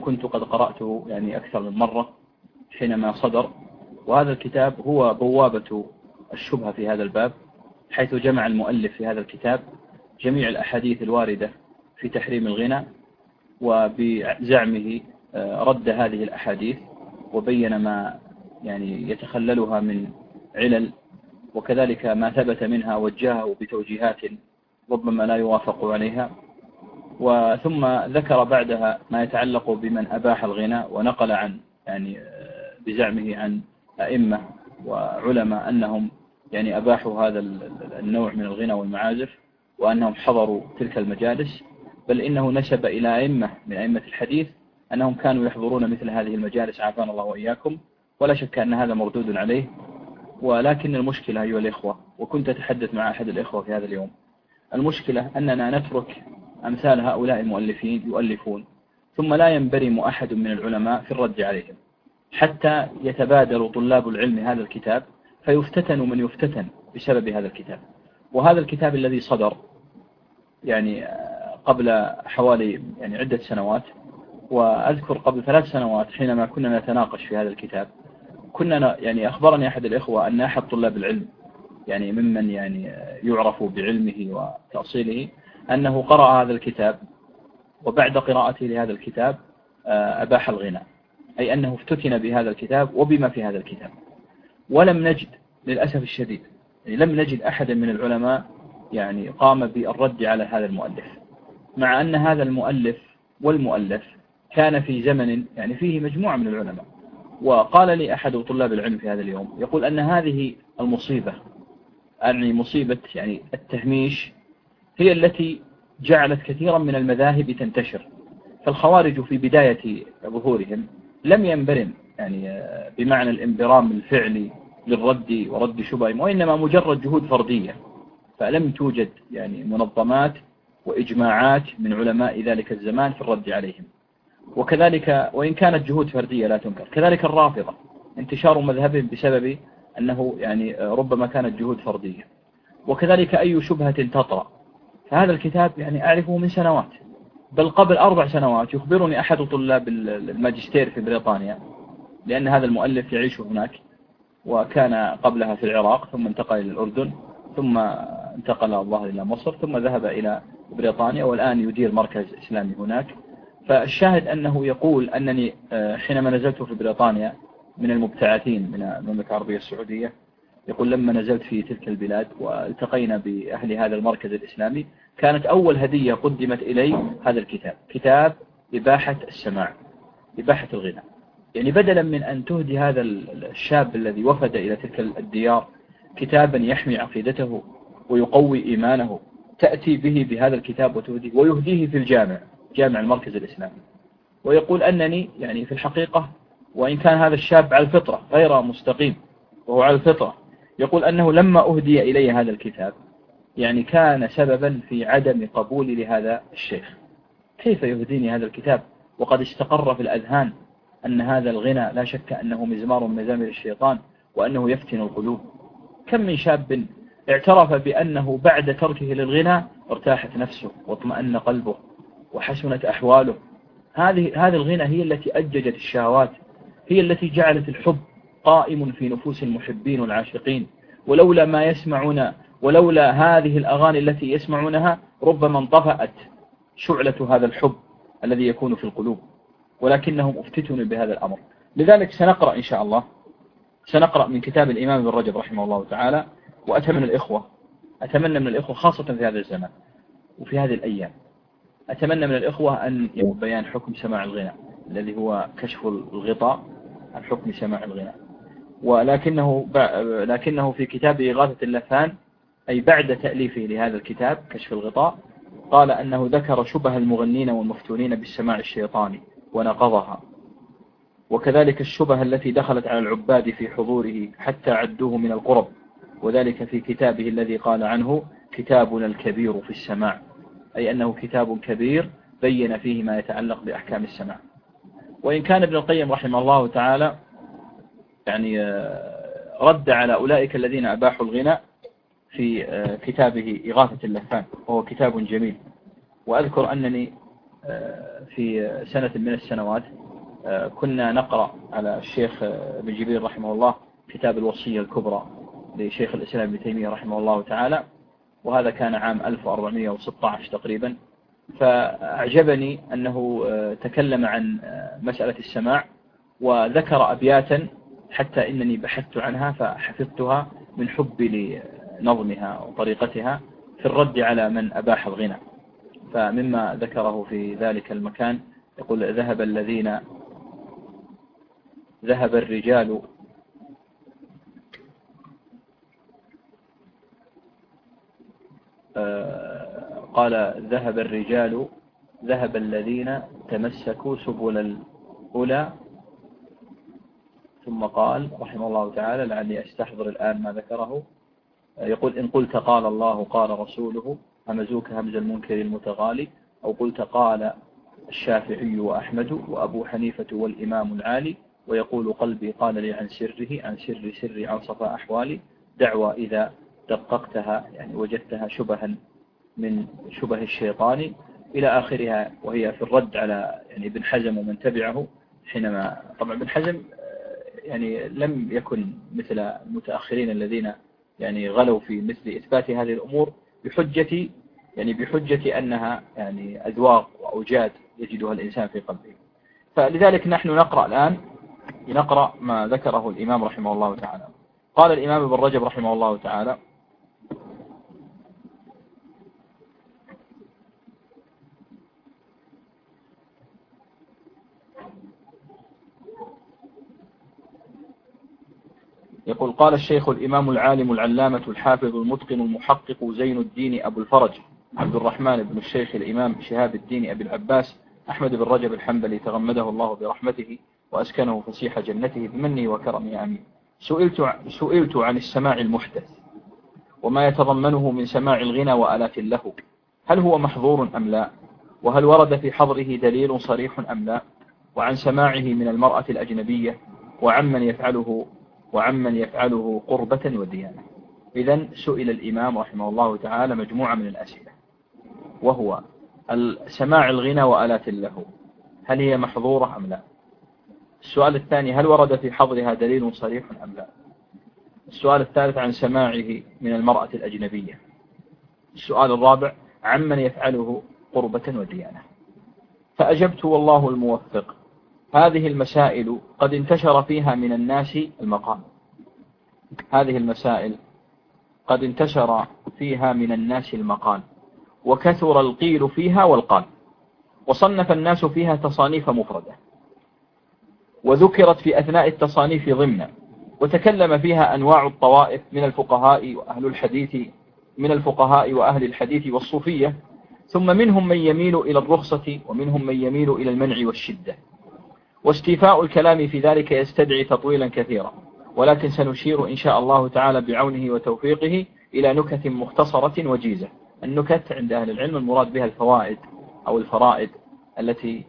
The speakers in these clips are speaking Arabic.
كنت قد قرأته يعني أكثر من مرة حينما صدر. وهذا الكتاب هو بوابة الشبهة في هذا الباب، حيث جمع المؤلف في هذا الكتاب جميع الأحاديث الواردة في تحريم الغنى، وبزعمه رد هذه الأحاديث وبين ما يعني يتخللها من علل، وكذلك ما ثبت منها وجهه بتوجيهات ربما لا يوافق عليها. وثم ذكر بعدها ما يتعلق بمن أباح الغنى، ونقل عن يعني بزعمه عن أئمة وعلماء أنهم يعني أباحوا هذا النوع من الغنى والمعازف، وأنهم حضروا تلك المجالس، بل إنه نسب إلى أئمة من أئمة الحديث أنهم كانوا يحضرون مثل هذه المجالس عافانا الله وإياكم، ولا شك أن هذا مردود عليه. ولكن المشكلة أيها الإخوة، وكنت أتحدث مع أحد الإخوة في هذا اليوم، المشكلة أننا نترك أمثال هؤلاء المؤلفين يؤلفون ثم لا ينبرم أحد من العلماء في الرد عليهم، حتى يتبادر طلاب العلم هذا الكتاب فيفتتن من يفتتن بسبب هذا الكتاب. وهذا الكتاب الذي صدر يعني قبل حوالي يعني عدة سنوات، وأذكر قبل 3 سنوات حينما كنا نتناقش في هذا الكتاب، كنا يعني أخبرني أحد الإخوة أن أحد طلاب العلم يعني ممن يعني يعرف بعلمه وتأصيله أنه قرأ هذا الكتاب، وبعد قراءته لهذا الكتاب أباح الغنى، أي أنه افتتن بهذا الكتاب وبما في هذا الكتاب. ولم نجد للأسف الشديد يعني لم نجد أحدا من العلماء يعني قام بالرد على هذا المؤلف، مع أن هذا المؤلف والمؤلف كان في زمن يعني فيه مجموعة من العلماء. وقال لي أحد طلاب العلم في هذا اليوم يقول أن هذه المصيبة، يعني مصيبة يعني التهميش، هي التي جعلت كثيرا من المذاهب تنتشر. فالخوارج في بداية ظهورهم لم ينبرم يعني بمعنى الانبرام الفعلي للرد ورد شبههم، وإنما مجرد جهود فردية، فلم توجد يعني منظمات وإجماعات من علماء ذلك الزمان في الرد عليهم. وكذلك وإن كانت جهود فردية لا تنكر، كذلك الرافضة انتشار مذهبهم بسبب أنه يعني ربما كانت جهود فردية. وكذلك أي شبهة تطرأ. فهذا الكتاب يعني أعرفه من سنوات، بل قبل 4 سنوات يخبرني أحد طلاب الماجستير في بريطانيا، لأن هذا المؤلف يعيش هناك، وكان قبلها في العراق ثم انتقل إلى الأردن، ثم انتقل الظاهر إلى مصر، ثم ذهب إلى بريطانيا، والآن يدير مركز إسلامي هناك. فالشاهد أنه يقول أنني حينما نزلت في بريطانيا من المبتعثين من المملكة العربية السعودية، يقول لما نزلت في تلك البلاد والتقينا بأهل هذا المركز الإسلامي، كانت أول هدية قدمت إلي هذا الكتاب، كتاب إباحة السماع، إباحة الغنى. يعني بدلا من أن تهدي هذا الشاب الذي وفد إلى تلك الديار كتابا يحمي عقيدته ويقوي إيمانه، تأتي به بهذا الكتاب وتهديه ويهديه في جامع المركز الإسلامي. ويقول أنني يعني في الحقيقة، وإن كان هذا الشاب على الفطرة غير مستقيم وهو على الفطرة، يقول أنه لما أهدي إلي هذا الكتاب يعني كان سببا في عدم قبولي لهذا الشيخ. كيف يهديني هذا الكتاب وقد استقر في الأذهان أن هذا الغنى لا شك أنه مزمار من مزامير الشيطان، وأنه يفتن القلوب. كم من شاب اعترف بأنه بعد تركه للغنى ارتاحت نفسه واطمأن قلبه وحسنت أحواله. هذه الغنى هي التي أججت الشهوات، هي التي جعلت الحب قائم في نفوس المحبين والعاشقين. ولولا ما يسمعون، ولولا هذه الأغاني التي يسمعونها، ربما انطفأت شعلة هذا الحب الذي يكون في القلوب، ولكنهم افتتنوا بهذا الأمر. لذلك سنقرأ إن شاء الله، سنقرأ من كتاب الإمام ابن رجب رحمه الله تعالى. وأتمنى من الإخوة خاصة في هذا الزمان وفي هذه الأيام، أتمنى من الإخوة أن يقوم بيان حكم سماع الغنى، الذي هو كشف الغطاء عن حكم سماع الغنى. لكنه في كتاب إغاثة اللفان، أي بعد تأليفه لهذا الكتاب كشف الغطاء، قال أنه ذكر شبه المغنين والمفتونين بالسماع الشيطاني ونقضها، وكذلك الشبه التي دخلت على العباد في حضوره حتى عدوه من القرب، وذلك في كتابه الذي قال عنه كتابنا الكبير في السماع، أي أنه كتاب كبير بين فيه ما يتعلق بأحكام السماع. وإن كان ابن القيم رحمه الله تعالى يعني رد على أولئك الذين أباحوا الغنى في كتابه إغاثة اللفان، وهو كتاب جميل. وأذكر أنني في سنة من السنوات كنا نقرأ على الشيخ ابن جبير رحمه الله كتاب الوصية الكبرى لشيخ الإسلام ابن تيمية رحمه الله تعالى، وهذا كان عام 1416 تقريبا. فأعجبني أنه تكلم عن مسألة السماع وذكر أبياتا حتى إنني بحثت عنها فحفظتها من حبي لنظمها وطريقتها في الرد على من أباح الغنى. فمما ذكره في ذلك المكان يقول: ذهب الرجال قال: ذهب الذين تمسكوا سبل الأولى. ثم قال رحمه الله تعالى، لعلي أستحضر الآن ما ذكره، يقول: إن قلت قال الله قال رسوله همزوك همز المنكر المتغالي، أو قلت قال الشافعي وأحمد وأبو حنيفة والإمام العالي، ويقول قلبي قال لي عن سره عن سري عن صفاء أحوالي، دعوى إذا دققتها يعني وجدتها شبها من شبه الشيطان، إلى آخرها. وهي في الرد على يعني ابن حزم ومن تبعه، حينما طبعا ابن حزم يعني لم يكن مثل المتأخرين الذين يعني غلوا في مثل إثبات هذه الأمور بحجة أنها يعني أذواق وأوجاد يجدها الإنسان في قلبه. فلذلك نحن نقرأ الآن ما ذكره الإمام رحمه الله تعالى. قال الإمام ابن رجب رحمه الله تعالى: يقول: قال الشيخ الإمام العالم العلامة الحافظ المتقن المحقق زين الدين أبو الفرج عبد الرحمن بن الشيخ الإمام شهاب الدين أبي العباس أحمد بن رجب الحنبلي تغمده الله برحمته وأسكنه فسيح جنته بمنه وكرمه آمين. سئلت عن السماع المحدث وما يتضمنه من سماع الغنى وآلات له، هل هو محظور أم لا؟ وهل ورد في حظره دليل صريح أم لا؟ وعن سماعه من المرأة الأجنبية وعمن يفعله قربة وديانة. إذن سئل الإمام رحمه الله تعالى مجموعة من الأسئلة، وهو سماع الغنى وآلات له، هل هي محظورة أم لا؟ السؤال الثاني: هل ورد في حظرها دليل صريح أم لا؟ السؤال الثالث: عن سماعه من المرأة الأجنبية. السؤال الرابع: عمن يفعله قربة وديانة. فأجبت والله الموفق: هذه المسائل قد انتشر فيها من الناس المقال. هذه المسائل قد انتشر فيها من الناس المقال، وكثر القيل فيها والقال، وصنف الناس فيها تصانيف مفردة، وذكرت في أثناء التصانيف ضمنا، وتكلم فيها أنواع الطوائف من الفقهاء وأهل الحديث والصوفية، ثم منهم من يميل إلى الرخصة ومنهم من يميل إلى المنع والشدة. واستيفاء الكلام في ذلك يستدعي تطويلا كثيرا، ولكن سنشير إن شاء الله تعالى بعونه وتوفيقه إلى نكت مختصرة وجيزة. النكت عند أهل العلم المراد بها الفوائد أو الفرائد التي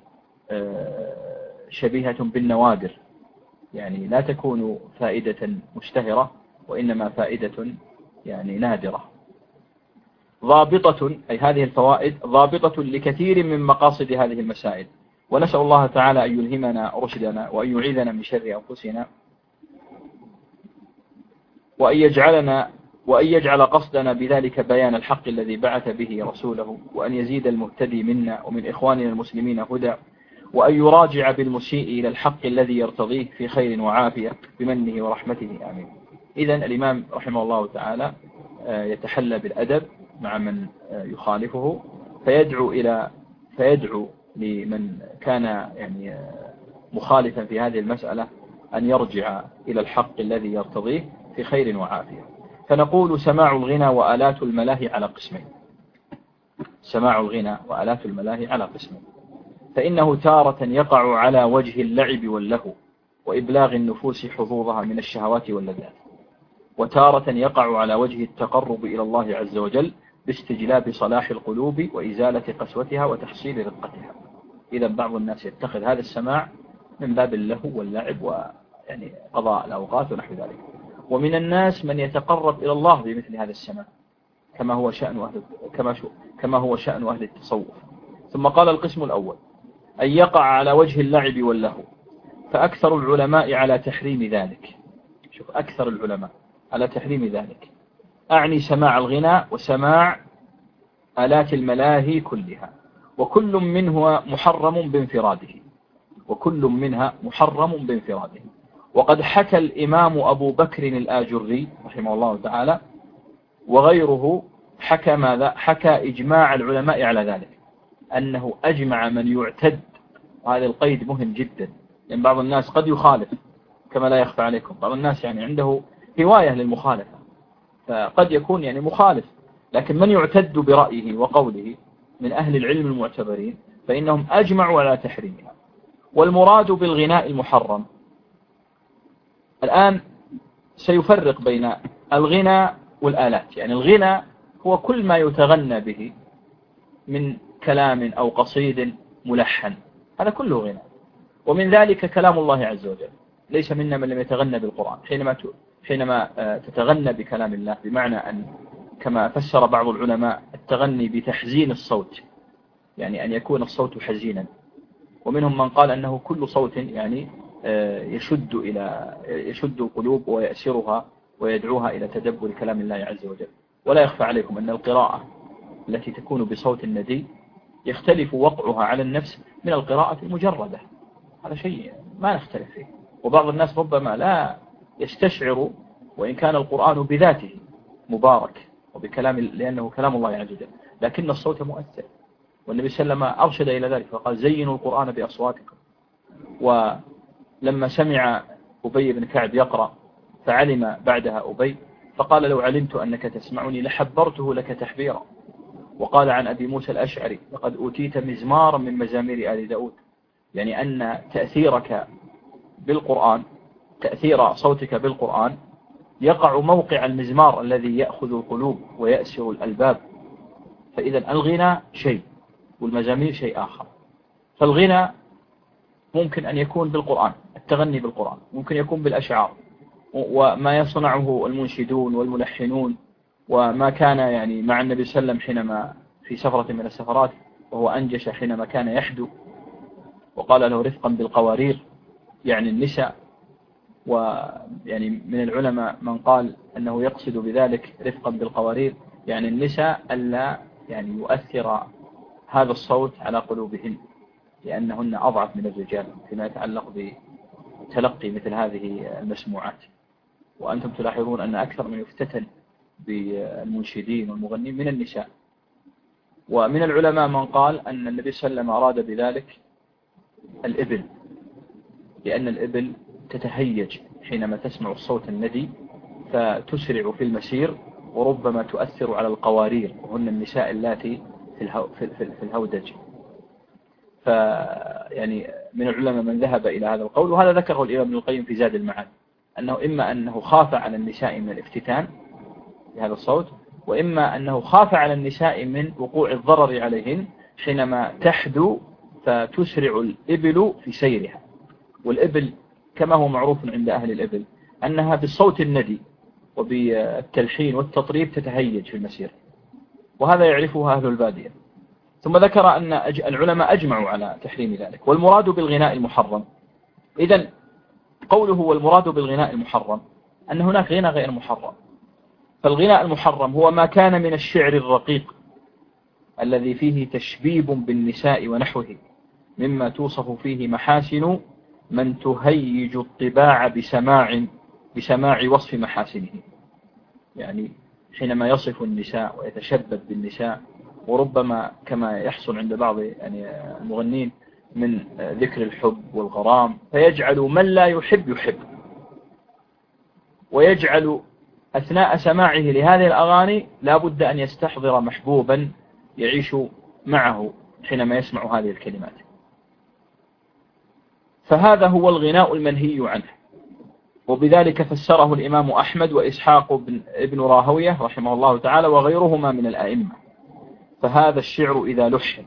شبيهة بالنوادر، يعني لا تكون فائدة مشتهرة وإنما فائدة يعني نادرة. ضابطة، أي هذه الفوائد ضابطة لكثير من مقاصد هذه المسائل. ونسأل الله تعالى أن يلهمنا رشدنا وأن يعيذنا من شر أنفسنا، وأن يجعل قصدنا بذلك بيان الحق الذي بعث به رسوله، وأن يزيد المهتدي منا ومن إخواننا المسلمين هدى، وأن يراجع بالمسيء إلى الحق الذي يرتضيه في خير وعافية بمنه ورحمته آمين. إذن الإمام رحمه الله تعالى يتحلى بالأدب مع من يخالفه، فيدعو لمن كان يعني مخالفا في هذه المسألة أن يرجع إلى الحق الذي يرتضيه في خير وعافية. فنقول: سماع الغنى وآلات الملاهي على قسمين. سماع الغنى وآلات الملاهي على قسمين، فإنه تارة يقع على وجه اللعب واللهو وإبلاغ النفوس حظوظها من الشهوات واللذات، وتارة يقع على وجه التقرب إلى الله عز وجل باستجلاب صلاح القلوب وإزالة قسوتها وتحصيل رقتها. إذا بعض الناس يتخذ هذا السماع من باب اللهو واللعب ويعني قضاء الأوقات ونحو ذلك. ومن الناس من يتقرب إلى الله بمثل هذا السماع، كما هو شأن أهل التصوف، ثم قال القسم الأول أن يقع على وجه اللعب واللهو، فأكثر العلماء على تحريم ذلك. شوف، أكثر العلماء على تحريم ذلك، أعني سماع الغناء وسماع آلات الملاهي كلها، وكل منها محرم بانفراده، وكل منها محرم بانفراده. وقد حكى الإمام أبو بكر الآجري رحمه الله تعالى وغيره حكى ماذا؟ حكى إجماع العلماء على ذلك، أنه أجمع من يعتد. وهذا القيد مهم جدا، لأن بعض الناس قد يخالف كما لا يخفى عليكم. بعض الناس يعني عنده هواية للمخالفة، فقد يكون يعني مخالف، لكن من يعتد برأيه وقوله من أهل العلم المعتبرين فإنهم أجمعوا على تحريمها. والمراد بالغناء المحرم الآن سيفرق بين الغناء والآلات. يعني الغناء هو كل ما يتغنى به من كلام أو قصيد ملحن، هذا كله غناء. ومن ذلك كلام الله عز وجل، ليس منا من لم يتغنى بالقرآن. حينما تتغنى بكلام الله، بمعنى أن كما فسر بعض العلماء التغني بتحزين الصوت، يعني أن يكون الصوت حزينا. ومنهم من قال أنه كل صوت يعني يشد القلوب ويأسرها ويدعوها إلى تدبر كلام الله عز وجل. ولا يخفى عليكم أن القراءة التي تكون بصوت ندي يختلف وقعها على النفس من القراءة المجردة، هذا شيء ما نختلف فيه. وبعض الناس ربما لا يستشعر وإن كان القرآن بذاته مبارك وبكلام، لأنه كلام الله عز وجل، لكن الصوت مؤثر. والنبي صلى الله عليه وسلم أرشد إلى ذلك فقال زينوا القرآن بأصواتكم. ولما سمع أبي بن كعب يقرأ فعلم بعدها أبي فقال لو علمت أنك تسمعني لحبرته لك تحبيرا. وقال عن أبي موسى الأشعري لقد أوتيت مزمارا من مزامير آل داود، يعني أن تأثيرك بالقرآن، تأثير صوتك بالقرآن يقع موقع المزمار الذي يأخذ القلوب ويأسر الألباب. فإذا الغنى شيء والمزامير شيء آخر. فالغنى ممكن أن يكون بالقرآن، التغني بالقرآن، ممكن يكون بالأشعار وما يصنعه المنشدون والملحنون، وما كان يعني مع النبي صلى الله عليه وسلم حينما في سفرة من السفرات وهو أنجش حينما كان يحدو وقال له رفقا بالقوارير، يعني النساء. ويعني من العلماء من قال أنه يقصد بذلك رفقا بالقوارير يعني النساء ألا يعني يؤثر هذا الصوت على قلوبهن، لأنهن أضعف من الرجال فيما يتعلق بتلقي مثل هذه المسموعات. وأنتم تلاحظون أن أكثر من يفتتن بالمنشدين والمغنين من النساء. ومن العلماء من قال أن النبي صلى الله عليه وسلم أراد بذلك الإبل، لأن الإبل تتهيج حينما تسمع الصوت الندي فتسرع في المسير، وربما تؤثر على القوارير وهن النساء اللاتي في الهودج. فيعني من العلماء من ذهب إلى هذا القول، وهذا ذكره الإمام ابن القيم في زاد المعاد، أنه إما أنه خاف على النساء من الافتتان بهذا الصوت، وإما أنه خاف على النساء من وقوع الضرر عليهن حينما تحدو فتسرع الإبل في سيرها. والإبل كما هو معروف عند أهل الإبل أنها بالصوت الندي وبالتلحين والتطريب تتهيج في المسير، وهذا يعرفه أهل البادية. ثم ذكر أن العلماء أجمعوا على تحريم ذلك. والمراد بالغناء المحرم، إذن قوله والمراد بالغناء المحرم أن هناك غنى غير محرم. فالغناء المحرم هو ما كان من الشعر الرقيق الذي فيه تشبيب بالنساء ونحوه، مما توصف فيه محاسن من تهيج الطباع بسماع وصف محاسنه. يعني حينما يصف النساء ويتشبب بالنساء، وربما كما يحصل عند بعض يعني المغنين من ذكر الحب والغرام، فيجعل من لا يحب، ويجعل أثناء سماعه لهذه الأغاني لا بد أن يستحضر محبوبا يعيش معه حينما يسمع هذه الكلمات. فهذا هو الغناء المنهي عنه. وبذلك فسره الإمام أحمد وإسحاق بن راهوية رحمه الله تعالى وغيرهما من الأئمة. فهذا الشعر إذا لحن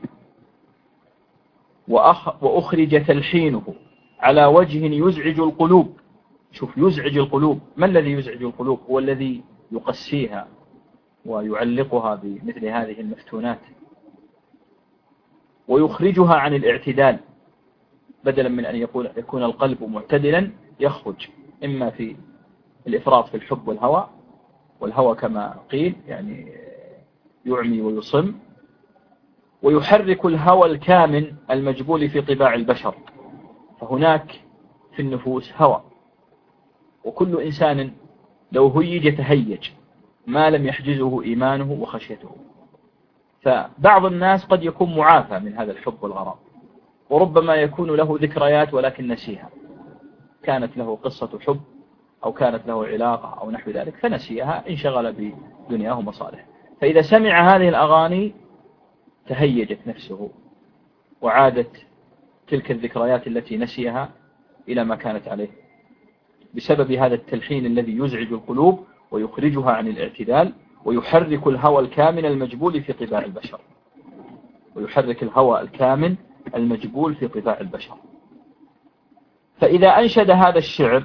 وأخرج تلحينه على وجه يزعج القلوب. شوف، يزعج القلوب. ما الذي يزعج القلوب؟ هو الذي يقسيها ويعلقها بمثل هذه المفتونات. ويخرجها عن الاعتدال، بدلا من أن يكون القلب معتدلا يخرج إما في الإفراط في الحب والهوى، والهوى كما قيل يعني يعمي ويصم، ويحرك الهوى الكامن المجبول في طباع البشر. فهناك في النفوس هوى، وكل إنسان لو هيج يتهيج ما لم يحجزه إيمانه وخشيته. فبعض الناس قد يكون معافى من هذا الحب والغرام، وربما يكون له ذكريات ولكن نسيها، كانت له قصة حب أو كانت له علاقة أو نحو ذلك فنسيها، انشغل بدنياه ومصالحه. فإذا سمع هذه الأغاني تهيجت نفسه وعادت تلك الذكريات التي نسيها إلى ما كانت عليه، بسبب هذا التلحين الذي يزعج القلوب ويخرجها عن الاعتدال، ويحرك الهوى الكامن المجبول في طباع البشر. ويحرك الهوى الكامن المجبول في طباع البشر. فإذا أنشد هذا الشعر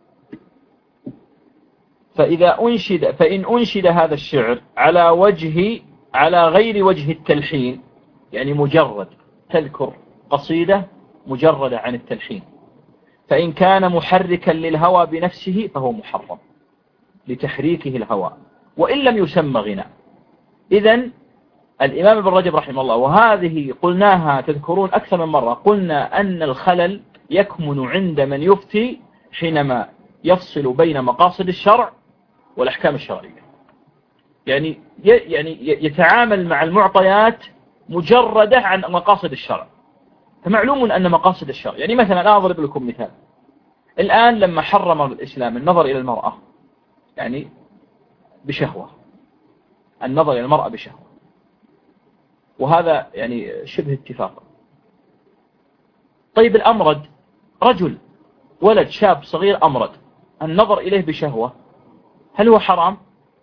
فإن أنشد هذا الشعر على غير وجه التلحين، يعني مجرد تذكر قصيدة مجردة عن التلحين، فإن كان محركا للهوى بنفسه فهو محرم لتحريكه الهوى وإن لم يسمى غناء. إذن الإمام ابن رجب رحمه الله، وهذه قلناها تذكرون أكثر من مرة، قلنا أن الخلل يكمن عند من يفتي حينما يفصل بين مقاصد الشرع والأحكام الشرعية، يعني يتعامل مع المعطيات مجردة عن مقاصد الشرع. فمعلوم أن مقاصد الشرع، يعني مثلا أضرب لكم مثال، الآن لما حرم الإسلام النظر إلى المرأة يعني بشهوة، النظر إلى المرأة بشهوة، وهذا يعني شبه اتفاق. طيب الأمرد، رجل ولد شاب صغير أمرد، النظر إليه بشهوة هل هو حرام؟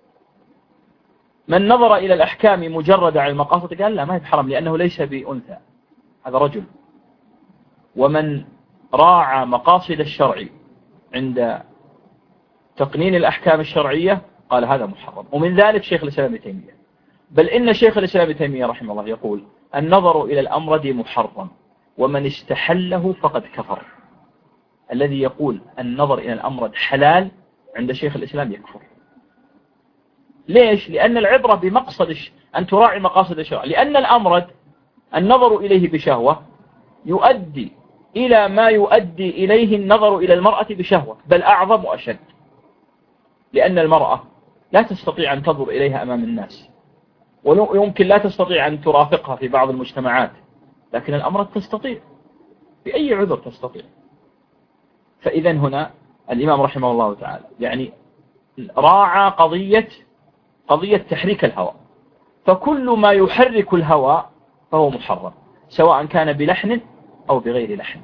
من نظر إلى الأحكام مجرد عن المقاصد قال لا، ما هي حرام لأنه ليس بأنثى، هذا رجل. ومن راعى مقاصد الشرع عند تقنين الأحكام الشرعية قال هذا محرم. ومن ذلك شيخ الإسلام ابن تيمية، بل إن شيخ الإسلام ابن تيمية رحمه الله يقول النظر إلى الأمرد محرم ومن استحله فقد كفر. الذي يقول النظر إلى الأمرد حلال عند شيخ الإسلام يكفر. ليش؟ لأن العبرة بمقصد أن تراعي مقاصد الشرع، لأن الأمرد النظر إليه بشهوة يؤدي إلى ما يؤدي إليه النظر إلى المرأة بشهوة، بل أعظم وأشد، لأن المرأة لا تستطيع أن تنظر إليها أمام الناس، ويمكن لا تستطيع أن ترافقها في بعض المجتمعات، لكن الأمرد تستطيع بأي عذر تستطيع. فإذا هنا الإمام رحمه الله تعالى يعني راعى قضية تحريك الهوى، فكل ما يحرك الهوى فهو محرم سواء كان بلحن أو بغير لحن.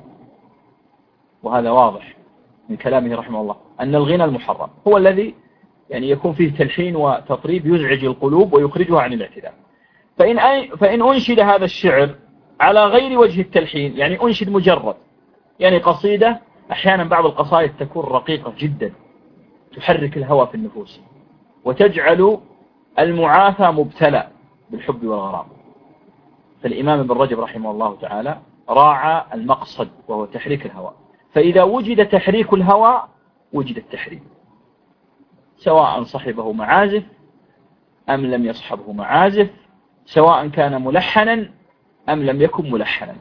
وهذا واضح من كلامه رحمه الله أن الغنى المحرم هو الذي يعني يكون فيه تلحين وتطريب يزعج القلوب ويخرجها عن الاعتدال. فإن أنشد هذا الشعر على غير وجه التلحين، يعني أنشد مجرد، يعني قصيدة، أحيانا بعض القصائد تكون رقيقة جدا تحرك الهوى في النفوس وتجعل المعافى مبتلى بالحب والغرام. فالإمام ابن رجب رحمه الله تعالى راعى المقصد وهو تحريك الهوى، فإذا وجد تحريك الهوى وجد التحريم، سواء صحبه معازف أم لم يصحبه معازف، سواء كان ملحنا أم لم يكن ملحنا،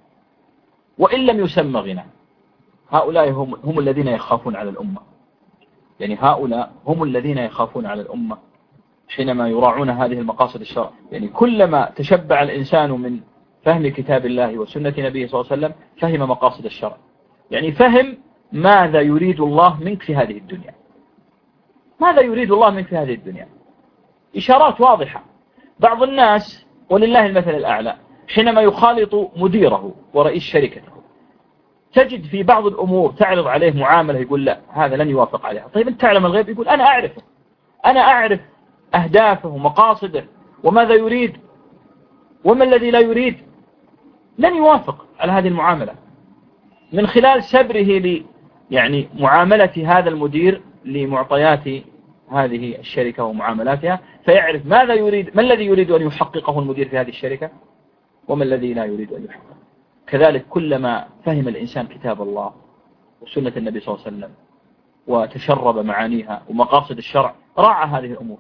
وإن لم يسمى غنى. هؤلاء هم الذين يخافون على الأمة، يعني هؤلاء هم الذين يخافون على الأمة حينما يراعون هذه المقاصد الشرع. يعني كلما تشبع الإنسان من فهم كتاب الله وسنة نبيه صلى الله عليه وسلم فهم مقاصد الشرع، يعني فهم ماذا يريد الله منك في هذه الدنيا، ماذا يريد الله منك في هذه الدنيا. إشارات واضحة. بعض الناس ولله المثل الأعلى حينما يخالط مديره ورئيس شركته تجد في بعض الأمور تعرض عليه معاملة يقول لا هذا لن يوافق عليها. طيب أنت تعلم الغيب؟ يقول أنا أعرفه، أنا أعرف أهدافه ومقاصده وماذا يريد وما الذي لا يريد، لن يوافق على هذه المعاملة. من خلال سبره يعني معاملة هذا المدير لمعطيات هذه الشركة ومعاملاتها، فيعرف ماذا يريد، ما الذي يريد أن يحققه المدير في هذه الشركة، وما الذي لا يريد أن يحقق. كذلك كلما فهم الإنسان كتاب الله وسنة النبي صلى الله عليه وسلم وتشرب معانيها ومقاصد الشرع راعى هذه الأمور،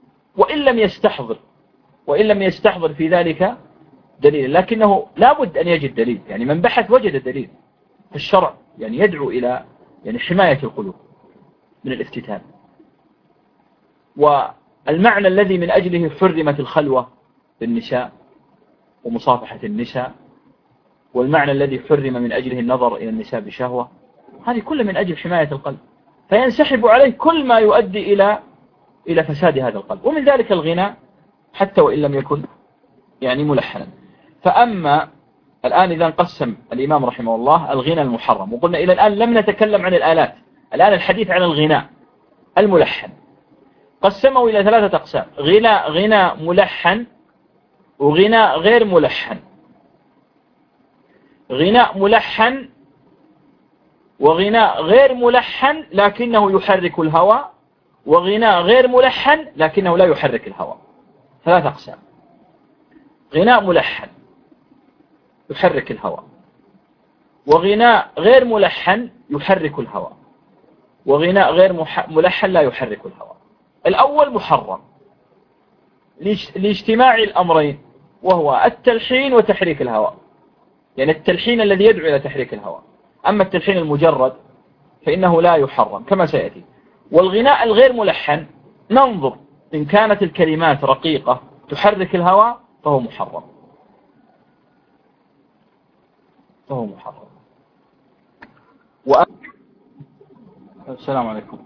وإن لم يستحضر في ذلك دليل، لكنه لا بد أن يجد دليل. يعني من بحث وجد دليل. الشرع يعني يدعو إلى حماية القلوب من الافتتان. والمعنى الذي من أجله حرمت الخلوة بالنساء ومصافحة النساء، والمعنى الذي حرم من أجله النظر إلى النساء بشهوة، هذه كل من أجل حماية القلب، فينسحب عليه كل ما يؤدي إلى فساد هذا القلب. ومن ذلك الغناء حتى وإن لم يكن يعني ملحنا. فأما الآن إذا قسم الإمام رحمه الله الغنى المحرم، وقلنا إلى الآن لم نتكلم عن الآلات، الآن الحديث عن الغناء الملحن، قسمه إلى 3 أقسام: غنى ملحن، وغنى غير ملحن، غناء ملحن وغناء غير ملحن لكنه يحرك الهوى، وغناء غير ملحن لكنه لا يحرك الهوى. 3 أقسام: غناء ملحن يحرك الهوى، وغناء غير ملحن يحرك الهوى، وغناء غير ملحن لا يحرك الهوى. الأول محرم لاجتماع الأمرين، وهو التلحين وتحريك الهوى، يعني التلحين الذي يدعو إلى تحريك الهوى. أما التلحين المجرد فإنه لا يحرم كما سيأتي. والغناء الغير ملحن ننظر إن كانت الكلمات رقيقة تحرك الهوى فهو محرم، السلام عليكم.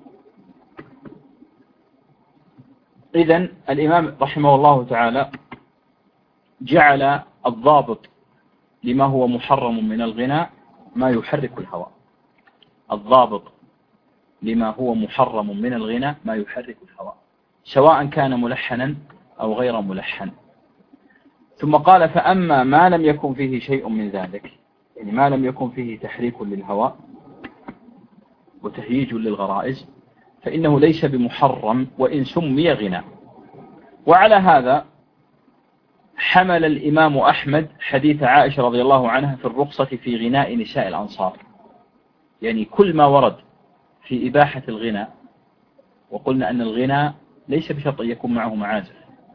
إذن الإمام رحمه الله تعالى جعل الضابط لما هو محرم من الغناء ما يحرك الهوى. الضابط لما هو محرم من الغناء ما يحرك الهوى، سواء كان ملحنا أو غير ملحن. ثم قال: فأما ما لم يكن فيه شيء من ذلك، يعني ما لم يكن فيه تحريك للهوى وتهييج للغرائز، فإنه ليس بمحرم وإن سمي غناء. وعلى هذا حمل الإمام أحمد حديث عائشة رضي الله عنها في الرخصة في غناء نساء الأنصار، يعني كل ما ورد في إباحة الغناء. وقلنا أن الغناء ليس بشرط أن يكون معه معازف،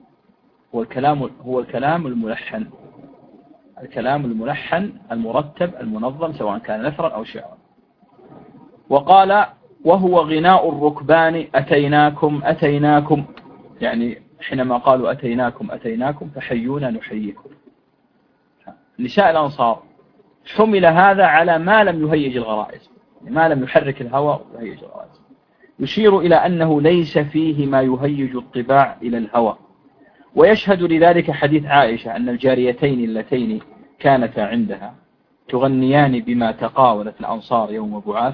هو الكلام الملحن، الكلام الملحن المرتب المنظم سواء كان نثرا أو شعرا. وقال: وهو غناء الركبان أتيناكم، يعني حينما قالوا أتيناكم فحيونا نحييكم. نساء الأنصار حمل هذا على ما لم يهيج الغرائز، ما لم يحرك الهوى ويهيج الغرائز، يشير إلى أنه ليس فيه ما يهيج الطباع إلى الهوى. ويشهد لذلك حديث عائشة أن الجاريتين اللتين كانتا عندها تغنيان بما تقاولت الأنصار يوم بعاث.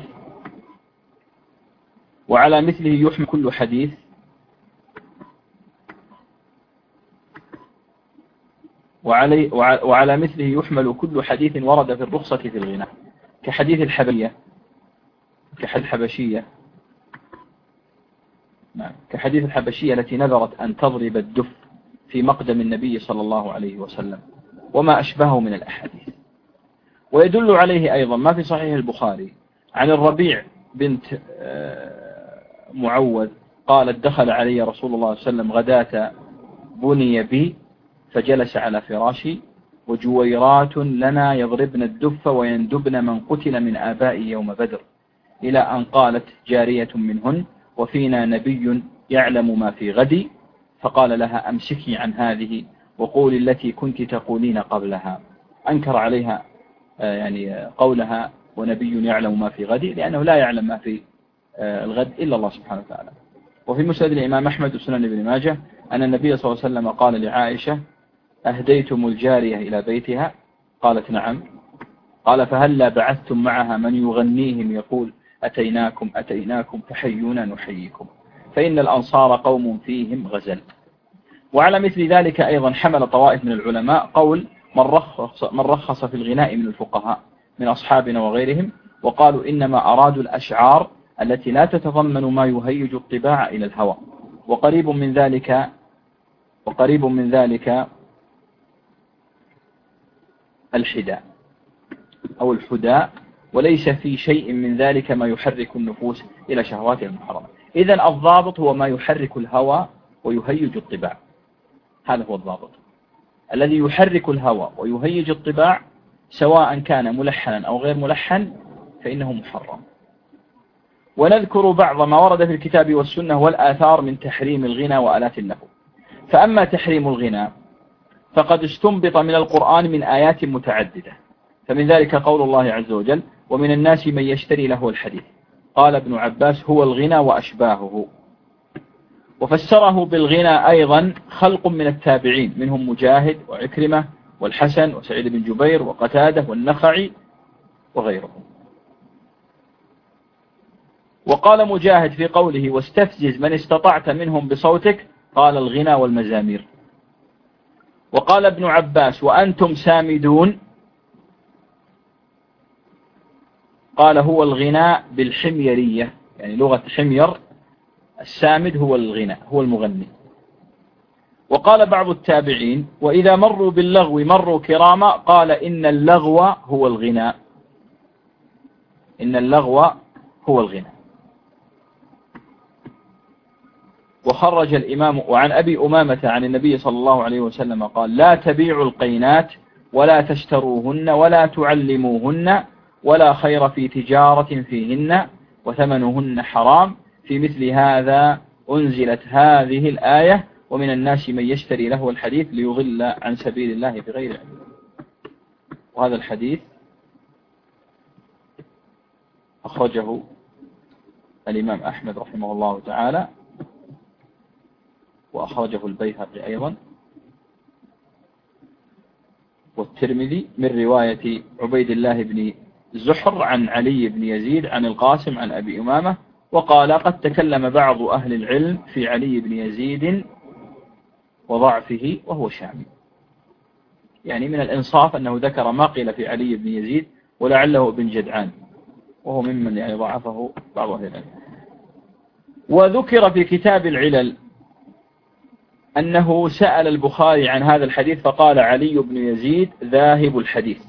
وعلى مثله يحمل كل حديث وعلى مثله يحمل كل حديث ورد في الرخصة في الغناء، كحديث الحبشية التي نذرت أن تضرب الدف في مقدم النبي صلى الله عليه وسلم وما أشبهه من الأحاديث. ويدل عليه أيضا ما في صحيح البخاري عن الربيع بنت معوذ قالت: دخل علي رسول الله صلى الله عليه وسلم غداة بني بي فجلس على فراشي، وجويرات لنا يضربن الدف ويندبن من قتل من آبائي يوم بدر، إلى أن قالت جارية منهن: وفينا نبي يعلم ما في غد. فقال لها: أمسكي عن هذه وقولي التي كنت تقولين قبلها. أنكر عليها يعني قولها ونبي يعلم ما في غد، لأنه لا يعلم ما في الغد إلا الله سبحانه وتعالى. وفي مسند الإمام أحمد وسنن ابن ماجه أن النبي صلى الله عليه وسلم قال لعائشة: أهديتم الجارية إلى بيتها؟ قالت: نعم. قال: فهلا بعثتم معها من يغنيهم يقول: أتيناكم فحيونا نحييكم، فإن الأنصار قوم فيهم غزل. وعلى مثل ذلك أيضا حمل طوائف من العلماء قول من رخص في الغناء من الفقهاء من أصحابنا وغيرهم، وقالوا إنما أرادوا الأشعار التي لا تتضمن ما يهيج الطباع إلى الهوى. وقريب من ذلك الحداء أو الحداء، وليس في شيء من ذلك ما يحرك النفوس إلى شهوات المحرمة. إذن الضابط هو ما يحرك الهوى ويهيج الطباع، هذا هو الضابط الذي يحرك الهوى ويهيج الطباع، سواء كان ملحنا أو غير ملحن فإنه محرم. ونذكر بعض ما ورد في الكتاب والسنة والآثار من تحريم الغنى وآلات اللهو. فأما تحريم الغنى فقد استنبط من القرآن من آيات متعددة، فمن ذلك قول الله عز وجل: ومن الناس من يشتري لهو الحديث. قال ابن عباس: هو الغنى وأشباهه. وفسره بالغنى أيضا خلق من التابعين، منهم مجاهد وعكرمة والحسن وسعيد بن جبير وقتادة والنخعي وغيرهم. وقال مجاهد في قوله: واستفزز من استطعت منهم بصوتك، قال: الغنى والمزامير. وقال ابن عباس: وأنتم سامدون، قال: هو الغناء بالحميرية، يعني لغة حمير، السامد هو الغناء، هو المغني. وقال بعض التابعين: وإذا مروا باللغو مروا كراما، قال: إن اللغو هو الغناء، إن اللغو هو الغناء. وخرج الإمام وعن أبي أمامة عن النبي صلى الله عليه وسلم قال: لا تبيعوا القينات ولا تشتروهن ولا تعلموهن، ولا خير في تجارة فيهن وثمنهن حرام. في مثل هذا أنزلت هذه الآية: ومن الناس من يشتري لهو الحديث ليضل عن سبيل الله بغير علم. وهذا الحديث أخرجه الإمام أحمد رحمه الله تعالى، وأخرجه البيهقي أيضا والترمذي من رواية عبيد الله بن زحر عن علي بن يزيد عن القاسم عن أبي أمامة. وقال: قد تكلم بعض أهل العلم في علي بن يزيد وضعفه وهو شامي. يعني من الإنصاف أنه ذكر ما قيل في علي بن يزيد، ولعله ابن جدعان، وهو ممن يعني ضعفه بعض أهل العلم. وذكر في كتاب العلل أنه سأل البخاري عن هذا الحديث فقال: علي بن يزيد ذاهب الحديث.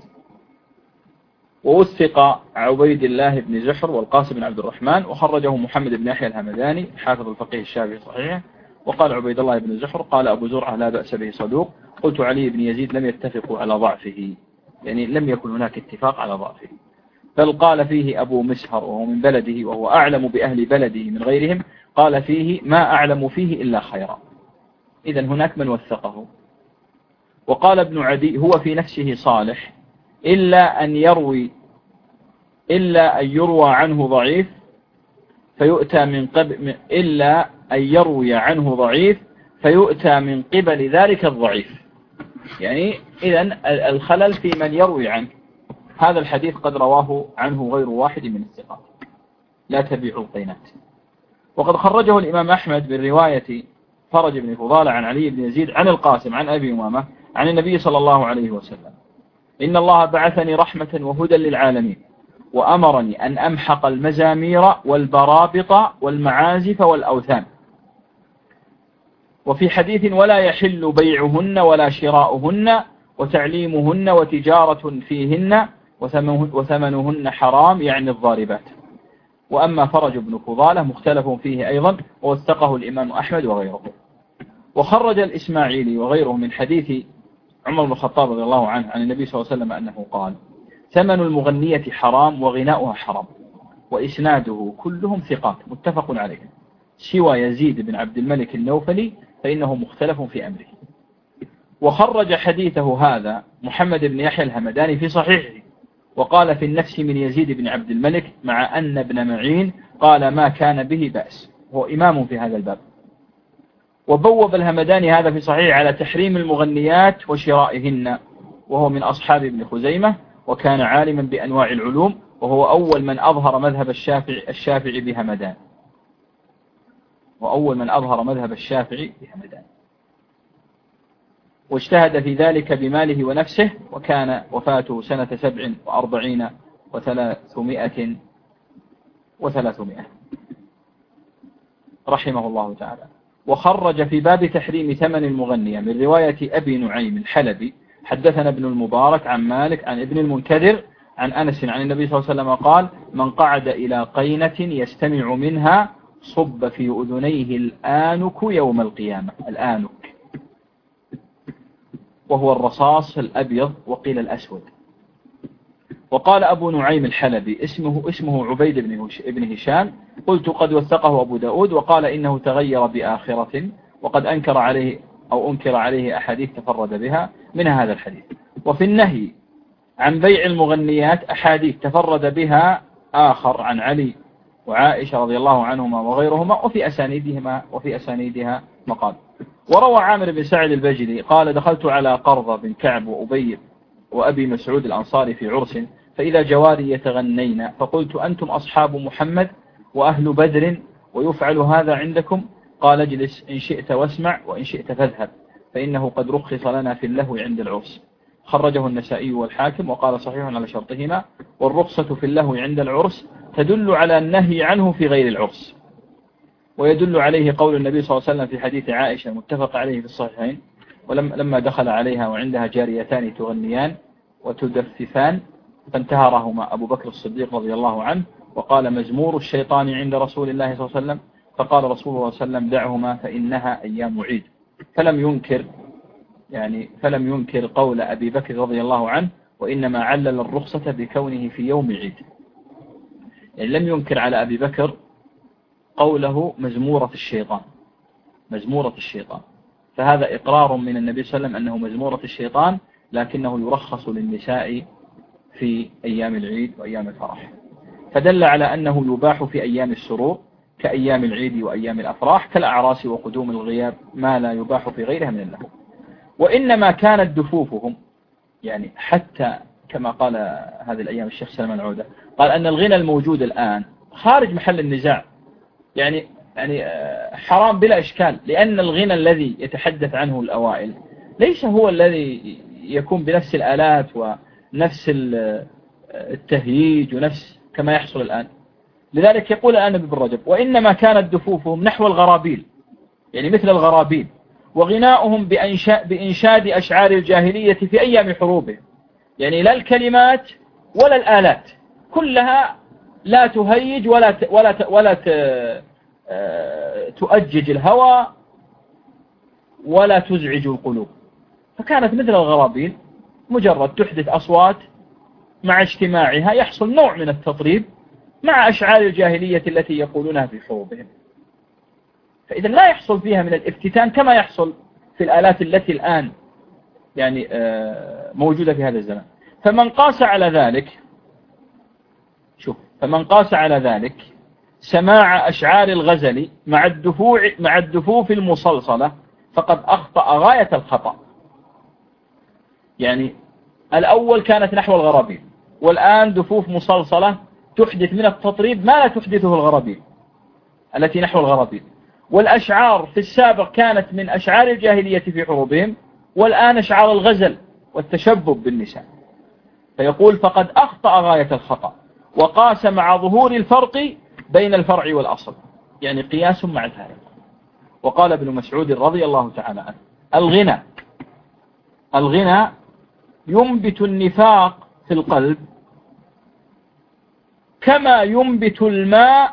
ووثق عبيد الله بن زحر والقاسم بن عبد الرحمن، وخرجه محمد بن يحيى الهمداني حافظ الفقيه الشافعي صحيح. وقال عبيد الله بن زحر: قال أبو زرعة: لا بأس به صدوق. قلت: علي بن يزيد لم يتفقوا على ضعفه، يعني لم يكن هناك اتفاق على ضعفه، بل قال فيه أبو مسهر وهو من بلده وهو أعلم بأهل بلده من غيرهم، قال فيه: ما أعلم فيه إلا خيرا. إذن هناك من وثقه. وقال ابن عدي: هو في نفسه صالح، إلا أن يروى عنه ضعيف فيؤتى من قبل، إلا أن يروي عنه ضعيف فيؤتى من قبل ذلك الضعيف. يعني إذن الخلل في من يروي عنه. هذا الحديث قد رواه عنه غير واحد من الثقات. لا تبيعوا القينات. وقد خرجه الإمام أحمد من رواية فرج بن فضالة عن علي بن يزيد عن القاسم عن أبي أمامة عن النبي صلى الله عليه وسلم: إن الله بعثني رحمة وهدى للعالمين، وأمرني أن أمحق المزامير والبرابط والمعازف والأوثان. وفي حديث: ولا يحل بيعهن ولا شراؤهن وتعليمهن وتجارة فيهن وثمنهن حرام، يعني الضاربات. وأما فرج بن فضالة مختلف فيه أيضا، ووثقه الإمام أحمد وغيره. وخرج الإسماعيلي وغيره من حديث عمر بن الخطاب رضي الله عنه عن النبي صلى الله عليه وسلم أنه قال: ثمن المغنية حرام وغناؤها حرام. وإسناده كلهم ثقات متفق عليه، سوى يزيد بن عبد الملك النوفلي فإنه مختلف في أمره. وخرج حديثه هذا محمد بن يحيى الهمداني في صحيحه، وقال في النفس من يزيد بن عبد الملك، مع أن ابن معين قال ما كان به بأس، هو إمام في هذا الباب. وبوب الهمداني هذا في صحيح على تحريم المغنيات وشرائهن، وهو من أصحاب ابن خزيمة، وكان عالما بأنواع العلوم، وهو أول من أظهر مذهب الشافعي بهمدان، وأول من أظهر مذهب الشافعي بهمدان، واجتهد في ذلك بماله ونفسه. وكان وفاته سنة 47 و300 رحمه الله تعالى. وخرج في باب تحريم ثمن المغنية من رواية أبي نعيم الحلبي حدثنا ابن المبارك عن مالك عن ابن المنكدر عن أنس عن النبي صلى الله عليه وسلم قال: من قعد إلى قينة يستمع منها صب في أذنيه الآنك يوم القيامة. الآنك وهو الرصاص الأبيض وقيل الأسود. وقال أبو نعيم الحلبي اسمه عبيد بن هشام، قلت قد وثقه أبو داود وقال إنه تغير بآخرة، وقد أنكر عليه أحاديث تفرد بها منها هذا الحديث. وفي النهي عن بيع المغنيات أحاديث تفرد بها آخر عن علي وعائشة رضي الله عنهما وغيرهما، وفي أسانيدها مقال. وروى عامر بن سعد البجلي قال: دخلت على قرظة بن كعب وأبي مسعود الأنصاري في عرس، فإذا جواري يتغنين، فقلت: أنتم أصحاب محمد وأهل بدر ويفعل هذا عندكم؟ قال: اجلس إن شئت واسمع، وإن شئت فاذهب، فإنه قد رخص لنا في اللهو عند العرس. خرجه النسائي والحاكم وقال: صحيح على شرطهما. والرخصة في اللهو عند العرس تدل على النهي عنه في غير العرس، ويدل عليه قول النبي صلى الله عليه وسلم في حديث عائشة متفق عليه في الصحيحين: ولما دخل عليها وعندها جاريتان تغنيان وتدففان، فانتهرهما أبو بكر الصديق رضي الله عنه وقال: مزمور الشيطان عند رسول الله صلى الله عليه وسلم. فقال رسول الله صلى الله عليه وسلم: دعهما فإنها أيام عيد. فلم ينكر قول أبي بكر رضي الله عنه، وإنما علل الرخصة بكونه في يوم عيد. يعني لم ينكر على أبي بكر قوله مزمورة الشيطان، فهذا إقرار من النبي صلى الله عليه وسلم أنه مزمورة الشيطان، لكنه يرخص للنساء في أيام العيد وأيام الفرح، فدل على أنه يباح في أيام السرور كأيام العيد وأيام الأفراح كالأعراس وقدوم الغياب، ما لا يباح في غيرها من اللهو. وإنما كانت دفوفهم، يعني حتى كما قال هذه الأيام الشيخ سلمان عودة، قال أن الغنى الموجود الآن خارج محل النزاع، يعني حرام بلا إشكال، لأن الغنى الذي يتحدث عنه الأوائل ليس هو الذي يكون بنفس الآلات ونفس التهييج ونفس كما يحصل الآن. لذلك يقول الآن ابن رجب: وإنما كانت دفوفهم نحو الغرابيل، يعني مثل الغرابيل، وغناؤهم بإنشاد أشعار الجاهلية في أيام حروبهم، يعني لا الكلمات ولا الآلات، كلها لا تهيج ولا تؤجج الهوى ولا تزعج القلوب، فكانت مثل الغرابيل، مجرد تحدث أصوات مع اجتماعها يحصل نوع من التطريب مع أشعار الجاهلية التي يقولونها في حروبهم، فإذا لا يحصل فيها من الافتتان كما يحصل في الآلات التي الآن يعني موجودة في هذا الزمان. فمن قاس على ذلك سماع أشعار الغزل مع الدفوف المصلصلة فقد أخطأ غاية الخطأ. يعني الأول كانت نحو الغرابيل، والآن دفوف مصلصلة تحدث من التطريب ما لا تحدثه الغرابيل التي نحو الغرابيل. والأشعار في السابق كانت من أشعار الجاهلية في حروبهم، والآن أشعار الغزل والتشبب بالنساء. فيقول: فقد أخطأ غاية الخطأ، وقاس مع ظهور الفرق بين الفرع والأصل، يعني قياس مع ذلك. وقال ابن مسعود رضي الله تعالى عنه: الغنى ينبت النفاق في القلب كما ينبت الماء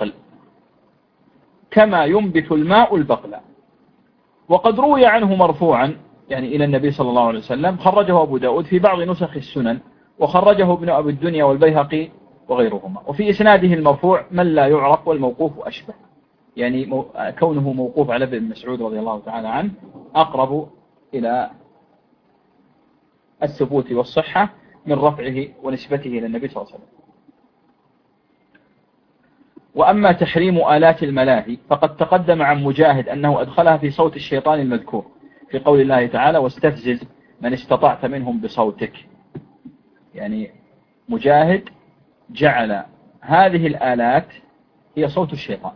البقل. وقد روي عنه مرفوعا، يعني إلى النبي صلى الله عليه وسلم، خرجه أبو داود في بعض نسخ السنن، وخرجه ابن أبي الدنيا والبيهقي وغيرهما. وفي إسناده المرفوع من لا يعرف، والموقوف أشبه، يعني كونه موقوف على ابن مسعود رضي الله تعالى عنه أقرب إلى الثبوت والصحة من رفعه ونسبته إلى النبي صلى الله عليه وسلم. وأما تحريم آلات الملاهي فقد تقدم عن مجاهد أنه أدخلها في صوت الشيطان المذكور في قول الله تعالى: واستفزز من استطعت منهم بصوتك. يعني مجاهد جعل هذه الآلات هي صوت الشيطان.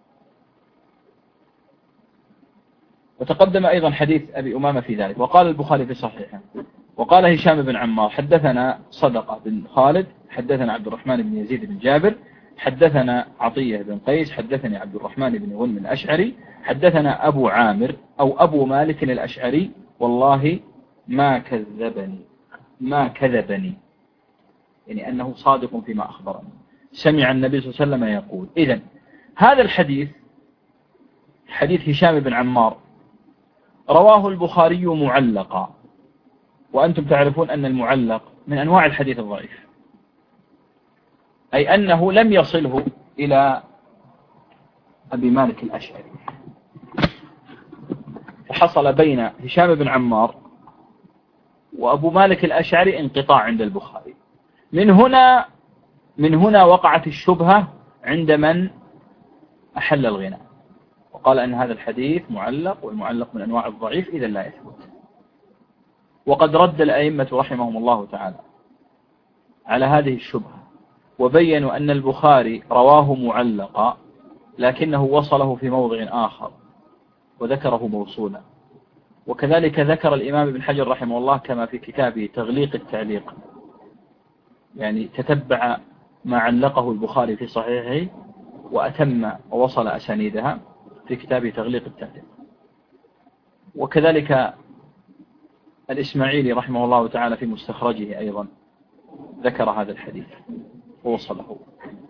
وتقدم أيضا حديث أبي أمامة في ذلك. وقال البخاري في صحيحه: وقال هشام بن عمار حدثنا صدقة بن خالد حدثنا عبد الرحمن بن يزيد بن جابر حدثنا عطية بن قيس حدثني عبد الرحمن بن غنم الأشعري حدثنا أبو عامر أو أبو مالك الأشعري والله ما كذبني، ما كذبني، يعني أنه صادق فيما أخبرني. سمع النبي صلى الله عليه وسلم يقول. إذن هذا الحديث، حديث هشام بن عمار، رواه البخاري معلقا، وأنتم تعرفون أن المعلق من أنواع الحديث الضعيف، أي أنه لم يصله إلى أبي مالك الأشعري، فحصل بين هشام بن عمار وأبو مالك الأشعري انقطاع عند البخاري. من هنا وقعت الشبهة عند من أحل الغناء وقال أن هذا الحديث معلق، والمعلق من أنواع الضعيف إذا لا يثبت. وقد رد الأئمة رحمهم الله تعالى على هذه الشبهة، وبينوا أن البخاري رواه معلقا لكنه وصله في موضع آخر وذكره موصولا. وكذلك ذكر الإمام ابن حجر رحمه الله كما في كتابه تغليق التعليق، يعني تتبع ما علقه البخاري في صحيحه وأتم ووصل أسانيدها في كتابه تغليق التعليق. وكذلك الإسماعيلي رحمه الله تعالى في مستخرجه أيضا ذكر هذا الحديث ووصله،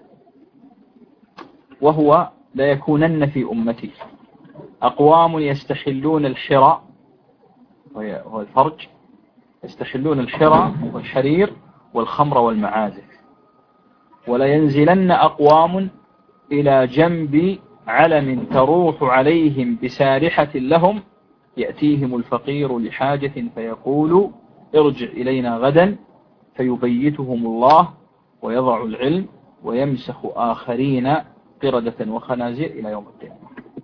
وهو: لا يكونن في أمتي أقوام يستحلون الحرى، وهو الفرج، يستحلون الحرى والحرير والخمر والمعازف، ولا ينزلن أقوام إلى جنب علم تروح عليهم بسارحة لهم، يأتيهم الفقير لحاجة فيقول ارجع إلينا غدا، فيبيتهم الله ويضع العلم ويمسخ آخرين قردة وخنازير إلى يوم القيامة.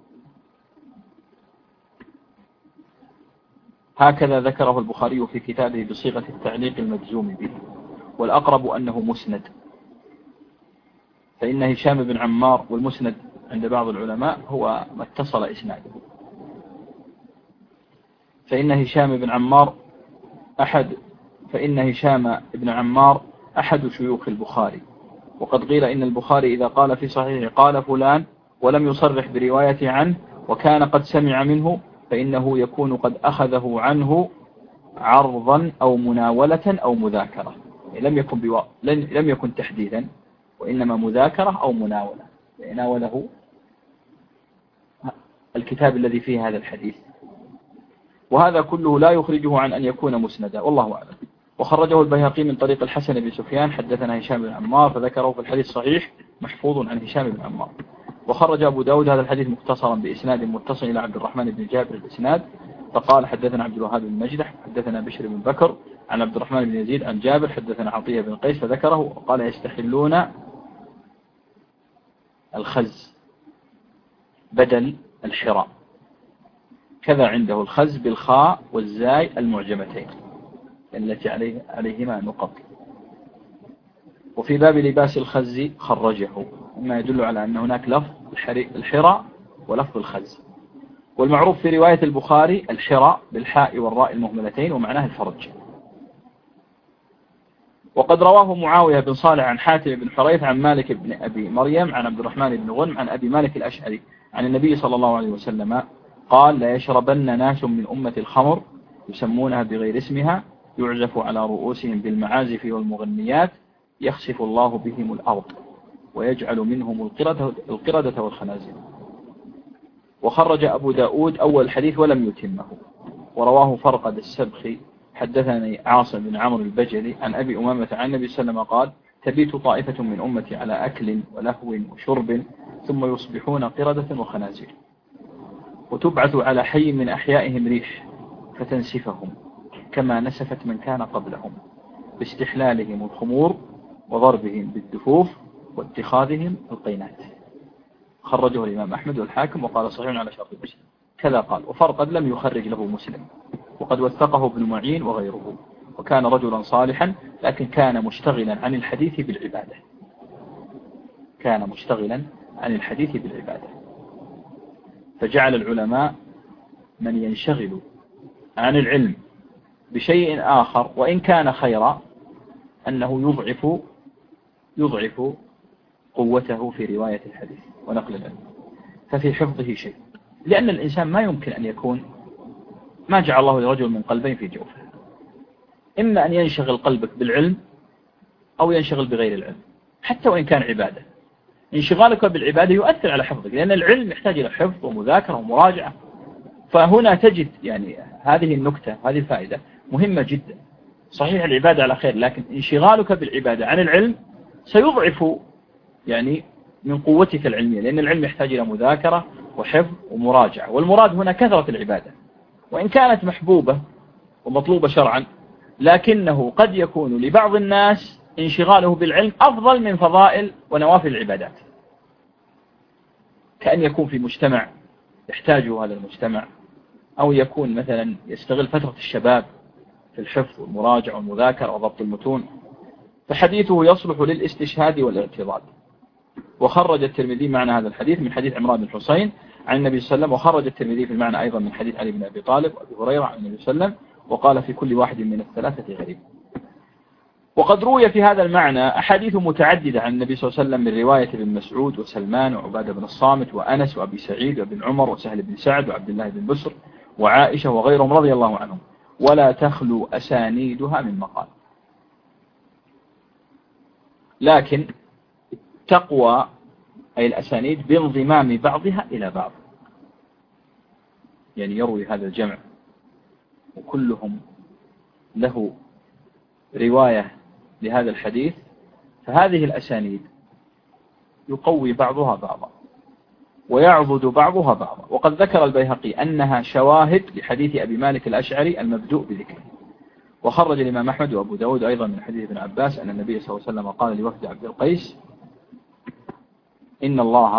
هكذا ذكره البخاري في كتابه بصيغة التعليق المجزوم به، والأقرب أنه مسند، فإن هشام بن عمار، والمسند عند بعض العلماء هو ما اتصل إسناده، فإن هشام بن عمار أحد شيوخ البخاري. وقد قيل إن البخاري إذا قال في صحيحه قال فلان ولم يصرح بروايته عنه وكان قد سمع منه، فإنه يكون قد أخذه عنه عرضا أو مناولة أو مذاكرة، يعني لم يكن تحديثا، وإنما مذاكرة أو مناولة، ناوله الكتاب الذي فيه هذا الحديث. وهذا كله لا يخرجه عن أن يكون مسندا، والله أعلم. وخرجه البيهقي من طريق الحسن بن سفيان حدثنا هشام بن عمار، فذكره في الحديث صحيح محفوظ عن هشام بن عمار. وخرج أبو داود هذا الحديث مختصرا بإسناد متصل إلى عبد الرحمن بن جابر الإسناد، فقال حدثنا عبد الوهاب بن مجدح حدثنا بشر بن بكر عن عبد الرحمن بن يزيد عن جابر حدثنا عطية بن قيس، فذكره وقال يستحلون الخز بدل الحراء، كذا عنده الخز بالخاء والزاي المعجمتين التي عليهما نقط. وفي باب لباس الخز خرجه، مما يدل على أن هناك لفظ الحراء ولفظ الخز. والمعروف في رواية البخاري الحراء بالحاء والراء المهملتين ومعناه الفرج. وقد رواه معاوية بن صالح عن حاتم بن حريث عن مالك بن أبي مريم عن عبد الرحمن بن غنم عن أبي مالك الأشعري عن النبي صلى الله عليه وسلم قال: لا يشربن ناس من أمة الخمر يسمونها بغير اسمها يعزف على رؤوسهم بالمعازف والمغنيات يخسف الله بهم الأرض ويجعل منهم القردة والخنازير. وخرج أبو داود أول الحديث ولم يتمه، ورواه فرقد السبخي حدثني عاصم بن عمرو البجلي عن أبي أمامة عن النبي صلى الله عليه وسلم قال: تبيت طائفة من أمتي على أكل ولهو وشرب ثم يصبحون قردة وخنازير، وتبعث على حي من أحيائهم ريح فتنسفهم كما نسفت من كان قبلهم باستحلالهم الخمور وضربهم بالدفوف واتخاذهم القينات. خرجه الإمام أحمد والحاكم وقال صحيح على شرط مسلم. كذا قال. وفرقد لم يخرج له مسلم، وقد وثقه ابن معين وغيره، وكان رجلا صالحا لكن كان مشتغلا عن الحديث بالعبادة. فجعل العلماء من ينشغل عن العلم بشيء آخر وإن كان خيرا أنه يضعف قوته في رواية الحديث ونقل العلم، ففي حفظه شيء، لأن الإنسان ما يمكن أن يكون، ما جعل الله لرجل من قلبين في جوفه، إما أن ينشغل قلبك بالعلم أو ينشغل بغير العلم حتى وإن كان عبادة. انشغالك بالعبادة يؤثر على حفظك، لأن العلم يحتاج إلى حفظ ومذاكرة ومراجعة. فهنا تجد يعني هذه النكتة، هذه الفائدة مهمة جدا. صحيح العبادة على خير، لكن انشغالك بالعبادة عن العلم سيضعف يعني من قوتك العلمية، لأن العلم يحتاج إلى مذاكرة وحفظ ومراجعة. والمراد هنا كثرة العبادة، وإن كانت محبوبة ومطلوبة شرعا، لكنه قد يكون لبعض الناس انشغاله بالعلم أفضل من فضائل ونوافل العبادات، كأن يكون في مجتمع يحتاجه هذا المجتمع، أو يكون مثلا يستغل فترة الشباب في الحفظ والمراجعة والمذاكرة وضبط المتون، فحديثه يصلح للاستشهاد والاعتراض. وخرج الترمذي معنى هذا الحديث من حديث عمران بن حسين عن النبي صلى الله عليه وسلم، وخرج الترمذي في المعنى أيضا من حديث علي بن أبي طالب وأبي هريرة عن النبي صلى الله عليه وسلم، وقال في كل واحد من الثلاثة غريب. وقد روي في هذا المعنى أحاديث متعددة عن النبي صلى الله عليه وسلم من رواية ابن مسعود وسلمان وعبادة بن الصامت وأنس وأبي سعيد وابن عمر وسهل بن سعد وعبد الله بن بسر وعائشة وغيرهم رضي الله عنهم، ولا تخلو أسانيدها من مقال، لكن تقوى أي الأسانيد بانضمام بعضها إلى بعض، يعني يروي هذا الجمع وكلهم له رواية لهذا الحديث، فهذه الأسانيد يقوي بعضها بعضا ويعضد بعضها بعضا. وقد ذكر البيهقي أنها شواهد لحديث أبي مالك الأشعري المبدوء بذكره. وخرج الإمام أحمد وأبو داود أيضا من حديث ابن عباس أن النبي صلى الله عليه وسلم قال لوفد عبد القيس: إن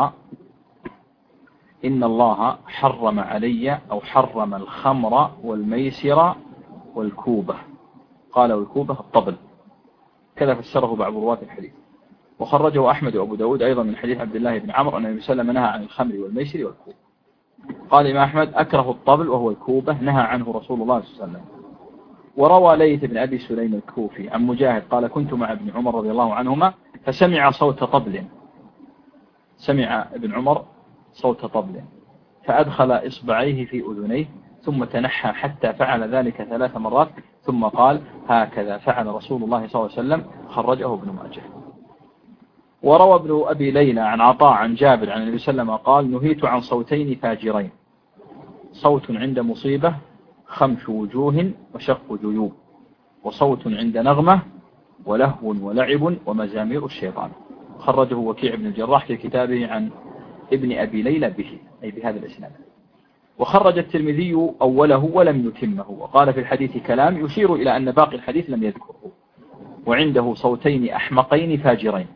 الله حرم علي أو حرم الخمر والميسر والكوبة. قال والكوبة الطبل، كذا فسره بعض رواة الحديث. وخرجه أحمد وأبو داود أيضا من حديث عبد الله بن عمرو أن النبي صلى الله عليه وسلم نهى عن الخمر والميسر والكوبة. قال الإمام أحمد: أكره الطبل وهو الكوبة، نهى عنه رسول الله صلى الله عليه وسلم. وروى ليث بن أبي سليم الكوفي عن مجاهد قال: كنت مع ابن عمر رضي الله عنهما فسمع صوت طبل، سمع ابن عمر صوت طبل فأدخل إصبعيه في أذنيه ثم تنحى حتى فعل ذلك 3 مرات ثم قال: هكذا فعل رسول الله صلى الله عليه وسلم. خرجه ابن ماجه. وروى ابن أبي ليلى عن عطاء عن جابر عن النبي صلى الله عليه وسلم قال: نهيت عن صوتين فاجرين، صوت عند مصيبة خمش وجوه وشق جيوب، وصوت عند نغمة ولهو ولعب ومزامير الشيطان. خرجه وكيع بن الجراح في كتابه عن ابن أبي ليلى به، أي بهذا الإسناد. وخرج الترمذي أوله ولم يتمه، وقال في الحديث كلام يشير إلى أن باقي الحديث لم يذكره. وعنده صوتين أحمقين فاجرين،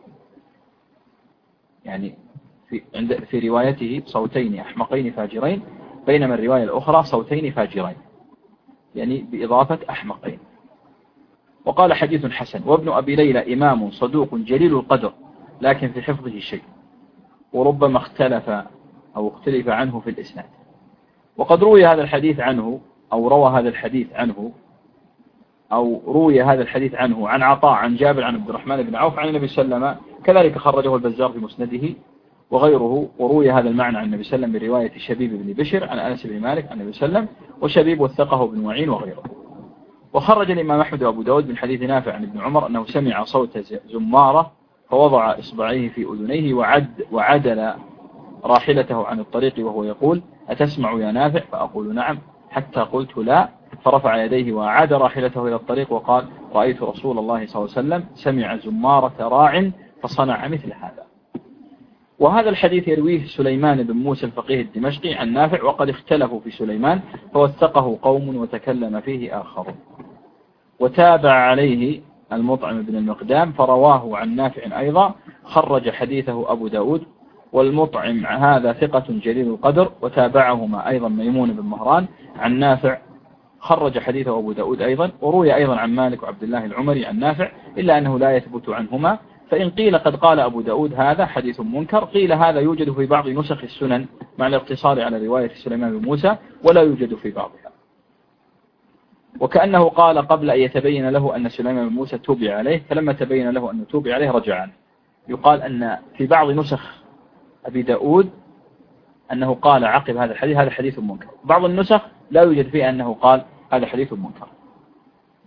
يعني في روايته صوتين أحمقين فاجرين، بينما الرواية الأخرى صوتين فاجرين، يعني بإضافة أحمقين. وقال حديث حسن. وابن أبي ليلى إمام صدوق جليل القدر، لكن في حفظه شيء، وربما اختلف عنه في الإسناد. وقد روي هذا الحديث عنه أو روى هذا الحديث عنه أو روي هذا الحديث عنه عن عطاء عن جابر عن عبد الرحمن بن عوف عن النبي صلى الله عليه وسلم، كذلك خرجه البزار في مسنده وغيره. وروي هذا المعنى عن النبي صلى الله عليه وسلم برواية شبيب بن بشر عن أنس بن مالك عن النبي صلى الله عليه وسلم، وشبيب وثقه بن معين وغيره. وخرج الإمام أحمد وأبو داود من حديث نافع عن ابن عمر أنه سمع صوت زمارة فوضع إصبعيه في أذنيه وعدل راحلته عن الطريق وهو يقول: أتسمع يا نافع؟ فأقول نعم، حتى قلت لا، فرفع يديه وعاد راحلته إلى الطريق وقال: رأيت رسول الله صلى الله عليه وسلم سمع زمارة راع فصنع مثل هذا. وهذا الحديث يرويه سليمان بن موسى الفقيه الدمشقي عن نافع، وقد اختلفوا في سليمان فوثقه قوم وتكلم فيه آخرون. وتابع عليه المطعم بن المقدام فرواه عن نافع أيضا، خرج حديثه أبو داود. والمطعم هذا ثقة جليل القدر، وتابعهما أيضا ميمون بن مهران عن نافع، خرج حديثه أبو داود أيضا. وروي أيضا عن مالك وعبد الله العمري عن نافع، إلا أنه لا يثبت عنهما. فإن قيل قد قال أبو داود هذا حديث منكر، قيل هذا يوجد في بعض نسخ السنن مع الاقتصار على رواية سليمان بن موسى، ولا يوجد في بعضها. وكأنه قال قبل أن يتبين له أن سليمان بن موسى توبع عليه، فلما تبين له أنه توبع عليه رجع عنه. يقال أن في بعض نسخ أبي داود أنه قال عقب هذا الحديث: هذا حديث منكر. بعض النسخ لا يوجد فيه أنه قال هذا حديث منكر.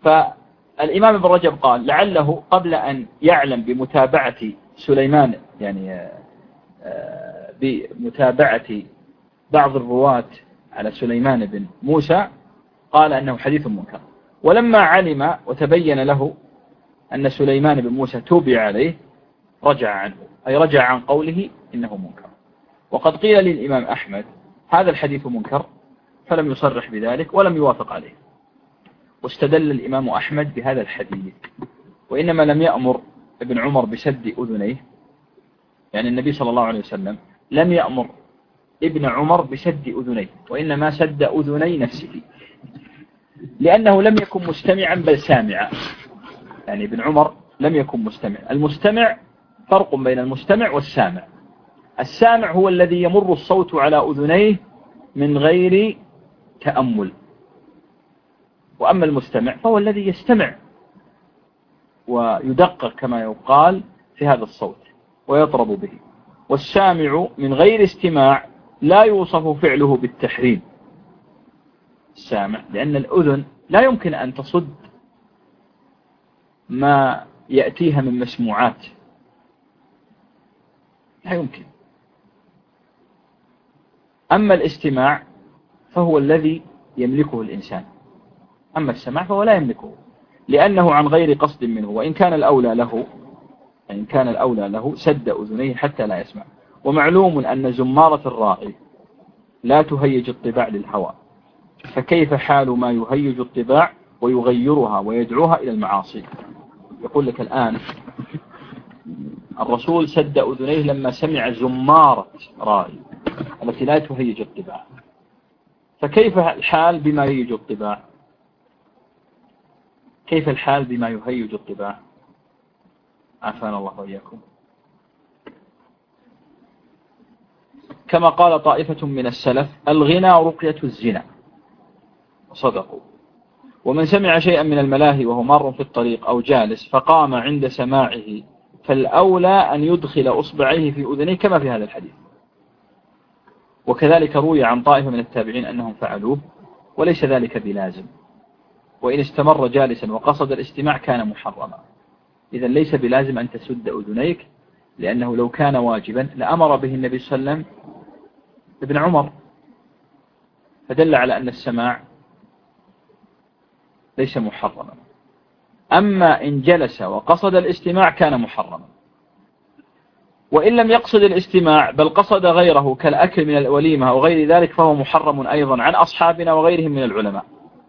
فالإمام ابن رجب قال لعله قبل أن يعلم بمتابعة سليمان، يعني بمتابعة بعض الرواة على سليمان بن موسى، قال أنه حديث منكر. ولما علم وتبين له أن سليمان بن موسى توبع عليه رجع عنه، أي رجع عن قوله إنه منكر. وقد قيل للإمام أحمد هذا الحديث منكر فلم يصرح بذلك ولم يوافق عليه، واستدل الإمام أحمد بهذا الحديث. وإنما لم يأمر ابن عمر بسد أذنيه، يعني النبي صلى الله عليه وسلم لم يأمر ابن عمر بسد أذنيه، وإنما سد أذني نفسه، لأنه لم يكن مستمعا بل سامعا. يعني ابن عمر لم يكن مستمع. المستمع فرق بين المستمع والسامع. السامع هو الذي يمر الصوت على أذنيه من غير تأمل، وأما المستمع فهو الذي يستمع ويدقق كما يقال في هذا الصوت ويطرب به. والسامع من غير استماع لا يوصف فعله بالتحريم السامع، لأن الأذن لا يمكن أن تصد ما يأتيها من مسموعات، لا يمكن. أما الاستماع فهو الذي يملكه الإنسان، أما السماع فهو لا يملكه، لأنه عن غير قصد منه. وإن كان الأولى له سد أذنيه حتى لا يسمع. ومعلوم أن زمارة الراعي لا تهيج الطباع للهوى، فكيف حال ما يهيج الطباع ويغيرها ويدعوها إلى المعاصي؟ يقول لك الآن الرسول سد أذنيه لما سمع زمارة راعي التي لا تهيج الطباع، فكيف الحال بما يهيج الطباع؟ كيف الحال بما يهيج الطباع؟ عافانا الله وإياكم. كما قال طائفة من السلف الغنى رقية الزنا، وصدقوا. ومن سمع شيئا من الملاهي وهو مار في الطريق أو جالس فقام عند سماعه فالأولى أن يدخل أصبعيه في أذنيه كما في هذا الحديث. وكذلك روي عن طائفة من التابعين أنهم فعلوه، وليس ذلك بلازم. وإن استمر جالسا وقصد الاستماع كان محرما. إذن ليس بلازم أن تسد أذنيك، لأنه لو كان واجبا لأمر به النبي صلى الله عليه وسلم ابن عمر، فدل على أن السماع ليس محرما. أما إن جلس وقصد الاستماع كان محرما. وإن لم يقصد الاستماع بل قصد غيره كالأكل من الوليمة أو غير ذلك فهو محرم أيضا عن أصحابنا وغيرهم من العلماء.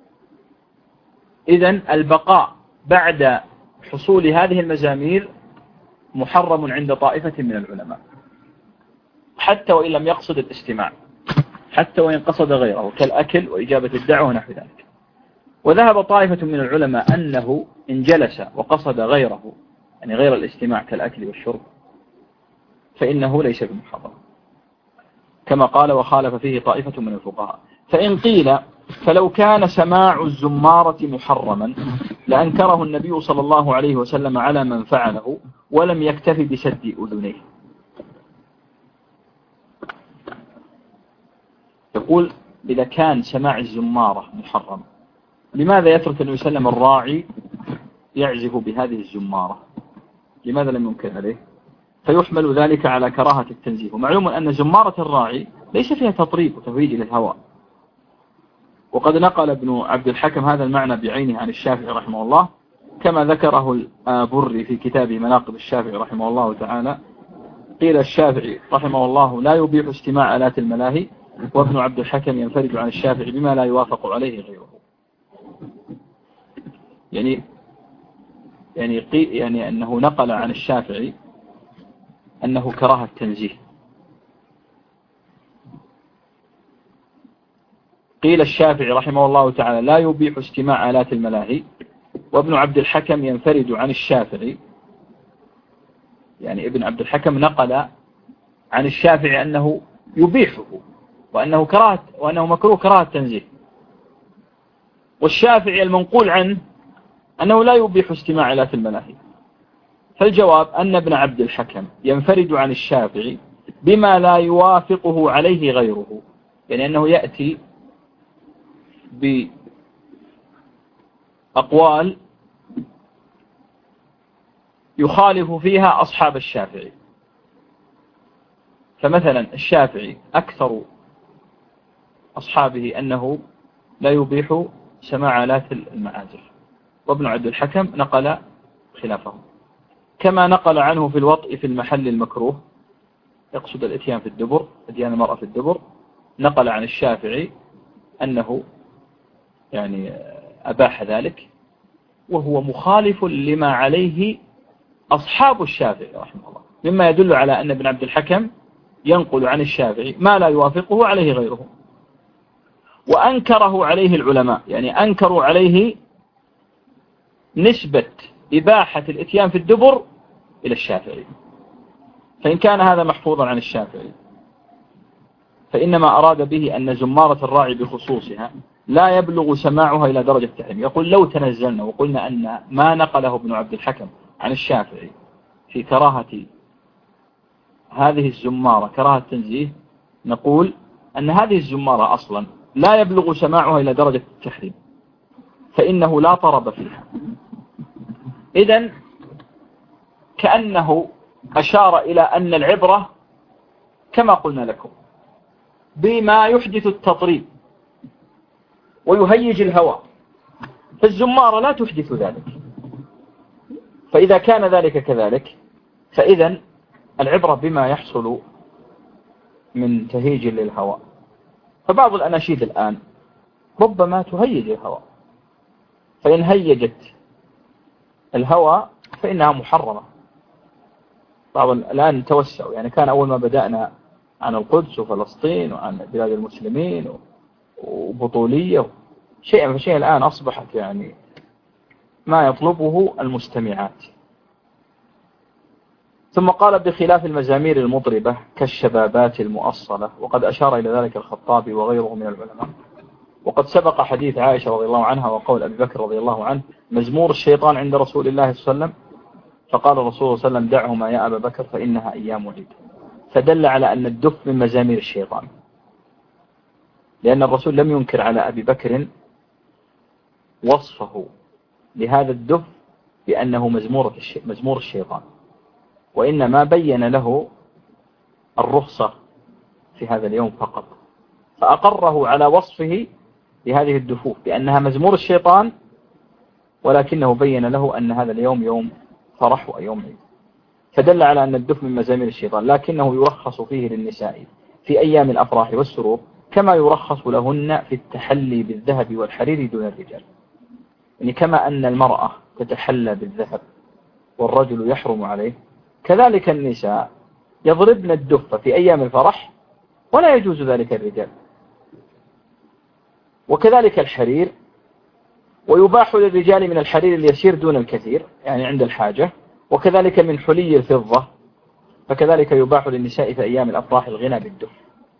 إذن البقاء بعد حصول هذه المزامير محرم عند طائفة من العلماء، حتى وإن لم يقصد الاستماع، حتى وإن قصد غيره كالأكل وإجابة الدعوة ونحو ذلك. وذهب طائفة من العلماء أنه إن جلس وقصد غيره، يعني غير الاستماع كالأكل والشرب، فإنه ليس بمحرم، كما قال وخالف فيه طائفة من الفقهاء. فإن قيل فلو كان سماع الزمارة محرما لأنكره النبي صلى الله عليه وسلم على من فعله ولم يكتفي بسد أذنيه. يقول إذا كان سماع الزمارة محرم لماذا يترك النبي صلى الله عليه وسلم الراعي يعزف بهذه الزمارة؟ لماذا لم ينكر عليه؟ فيحمل ذلك على كراهة التنزيه. ومعلوم أن زمارة الراعي ليس فيها تطريب وتهويج للهواء. وقد نقل ابن عبد الحكم هذا المعنى بعينه عن الشافعي رحمه الله، كما ذكره الآبري في كتابه مناقب الشافعي رحمه الله تعالى. قيل الشافعي رحمه الله لا يبيح استماع آلات الملاهي، وابن عبد الحكم ينفرد عن الشافعي بما لا يوافق عليه غيره. يعني أنه نقل عن الشافعي أنه كراهة التنزيه. قيل الشافعي رحمه الله تعالى لا يبيح استماع آلات الملاهي، وابن عبد الحكم ينفرد عن الشافعي. يعني ابن عبد الحكم نقل عن الشافعي أنه يبيحه وأنه مكروه كراهة التنزيه، والشافعي المنقول عنه أنه لا يبيح استماع آلات الملاهي. فالجواب أن ابن عبد الحكم ينفرد عن الشافعي بما لا يوافقه عليه غيره، يعني أنه يأتي أقوال يخالف فيها أصحاب الشافعي. فمثلا الشافعي أكثر أصحابه أنه لا يبيح سماع آلات المعازف، وابن عبد الحكم نقل خلافه، كما نقل عنه في الوطء في المحل المكروه، يقصد الاتيان في الدبر، اتيان المرأة في الدبر، نقل عن الشافعي أنه يعني أباح ذلك، وهو مخالف لما عليه أصحاب الشافعي رحمه الله، مما يدل على أن ابن عبد الحكم ينقل عن الشافعي ما لا يوافقه عليه غيره. وأنكره عليه العلماء، يعني أنكروا عليه نسبة إباحة الاتيان في الدبر إلى الشافعي. فإن كان هذا محفوظا عن الشافعي فإنما أراد به أن زمارة الراعي بخصوصها لا يبلغ سماعها إلى درجة التحريم. يقول لو تنزلنا وقلنا أن ما نقله ابن عبد الحكم عن الشافعي في كراهة هذه الزمارة كراهة تنزيه، نقول أن هذه الزمارة أصلا لا يبلغ سماعها إلى درجة التحريم، فإنه لا طرب فيها. إذن كأنه أشار إلى أن العبرة كما قلنا لكم بما يحدث التطريب ويهيج الهواء، فالزمارة لا تحدث ذلك. فإذا كان ذلك كذلك فإذن العبرة بما يحصل من تهيج للهواء. فبعض الأناشيد الآن ربما تهيج الهواء، فإن هيجت الهواء فإنها محرمة. بعض الآن توسعوا، يعني كان أول ما بدأنا عن القدس وفلسطين وعن بلاد المسلمين وبطولية شيئا فشيئا، الآن أصبحت يعني ما يطلبه المستمعات. ثم قال بخلاف المزامير المطربة كالشبابات المؤصلة، وقد أشار إلى ذلك الخطابي وغيره من العلماء. وقد سبق حديث عائشة رضي الله عنها وقول أبي بكر رضي الله عنه مزمور الشيطان عند رسول الله صلى الله عليه وسلم، فقال الرسول صلى الله عليه وسلم دعهما يا أبا بكر فإنها أيام عيد. فدل على أن الدف من مزامير الشيطان، لأن الرسول لم ينكر على أبي بكر وصفه لهذا الدف بأنه مزمور الشيطان، وإنما بين له الرخصة في هذا اليوم فقط، فأقره على وصفه لهذه الدفوف بأنها مزمور الشيطان، ولكنه بين له أن هذا اليوم يوم فرح ويوم عيد، فدل على أن الدف من مزامير الشيطان، لكنه يرخص فيه للنساء في أيام الأفراح والسرور، كما يرخص لهن في التحلي بالذهب والحرير دون الرجال. يعني كما أن المرأة تتحلى بالذهب والرجل يحرم عليه، كذلك النساء يضربن الدف في أيام الفرح ولا يجوز ذلك الرجال، وكذلك الحرير، ويباح للرجال من الحرير اليسير دون الكثير يعني عند الحاجة، وكذلك من حلي الفضة، فكذلك يباح للنساء في أيام الأفراح الغنى بالدف.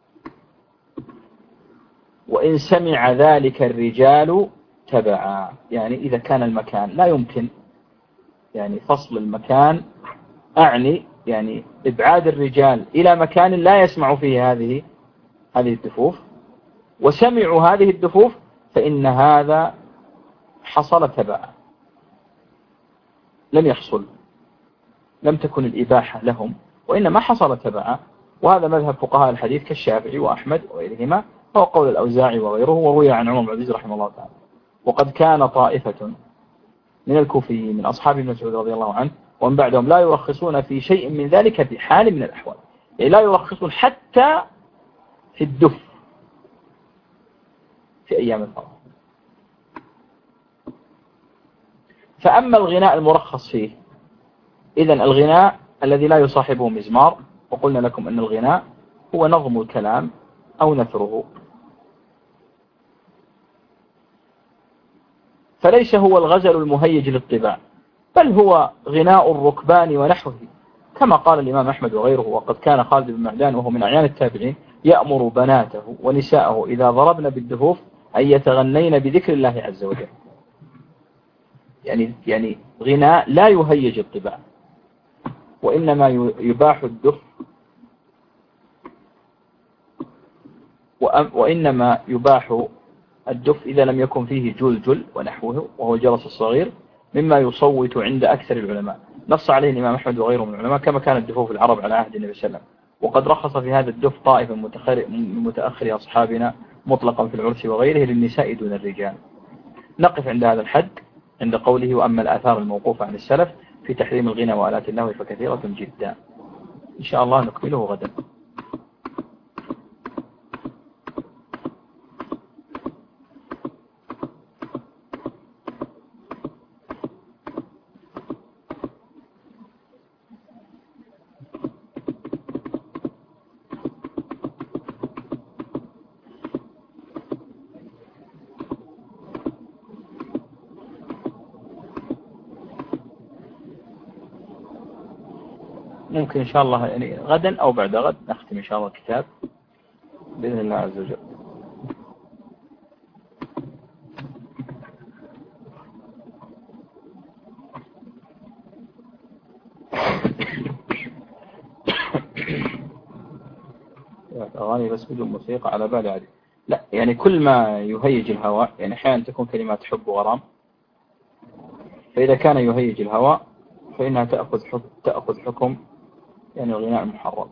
وإن سمع ذلك الرجال تبعا، يعني إذا كان المكان لا يمكن يعني فصل المكان، أعني يعني إبعاد الرجال إلى مكان لا يسمع فيه هذه الدفوف، وسمعوا هذه الدفوف، فإن هذا حصل تبعا، لم تكن الإباحة لهم، وإنما حصل تبعا. وهذا مذهب فقهاء الحديث كالشافعي وأحمد وغيرهما، هو قول الأوزاعي وغيره، وروي عن عمر بن عبد العزيز رحمه الله تعالى. وقد كان طائفة من الكوفيين من أصحاب ابن مسعود رضي الله عنه ومن بعدهم لا يرخصون في شيء من ذلك في حال من الأحوال، يعني لا يرخصون حتى في الدف في أيام الفرح. فأما الغناء المرخص فيه، إذن الغناء الذي لا يصاحبه مزمار، وقلنا لكم أن الغناء هو نظم الكلام أو نثره، فليس هو الغزل المهيج للطباع، بل هو غناء الركبان ونحوه، كما قال الإمام أحمد وغيره. وقد كان خالد بن معدان وهو من أعيان التابعين يأمر بناته ونساءه إذا ضربن بالدفوف أن يتغنين بذكر الله عز وجل، يعني غناء لا يهيج الطباع، وإنما يباح الدف، وإنما يباح الدف إذا لم يكن فيه جلجل ونحوه وهو الجرس الصغير مما يصوت عند أكثر العلماء. نص عليه الإمام أحمد وغيره من العلماء كما كان الدفوف العرب على عهد النبي صلى الله عليه وسلم. وقد رخص في هذا الدف طائفة من متأخر أصحابنا مطلقا في العرس وغيره للنساء دون الرجال. نقف عند هذا الحد عند قوله وأما الآثار الموقوفة عن السلف في تحريم الغنى وآلات اللهو فكثيرة جدا. إن شاء الله نكمله غدا. ممكن إن شاء الله يعني غدا أو بعد غد نختم إن شاء الله الكتاب بإذن الله عز وجل. أغاني بس بدون موسيقى على بالي عادي. لا يعني كل ما يهيج الهواء، يعني أحيانا تكون كلمات حب وغرام، فإذا كان يهيج الهواء فإنها تأخذ حكم يعني الغناء المحرم.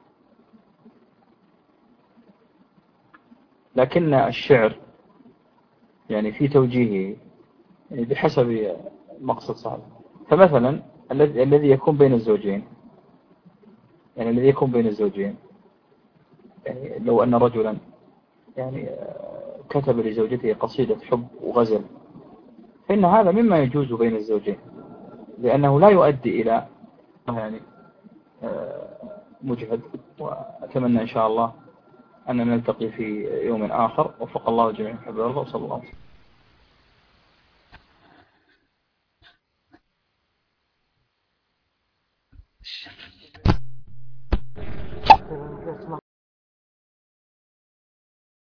لكن الشعر يعني في توجيهه يعني بحسب المقصد صعب. فمثلا الذي يكون بين الزوجين، يعني الذي يكون بين الزوجين، يعني لو أن رجلا يعني كتب لزوجته قصيدة حب وغزل، فإن هذا مما يجوز بين الزوجين، لأنه لا يؤدي إلى يعني مجهد. وأتمنى إن شاء الله أن نلتقي في يوم آخر. وفق الله جميعا حب الأرض وصلى الله عليه وسلم.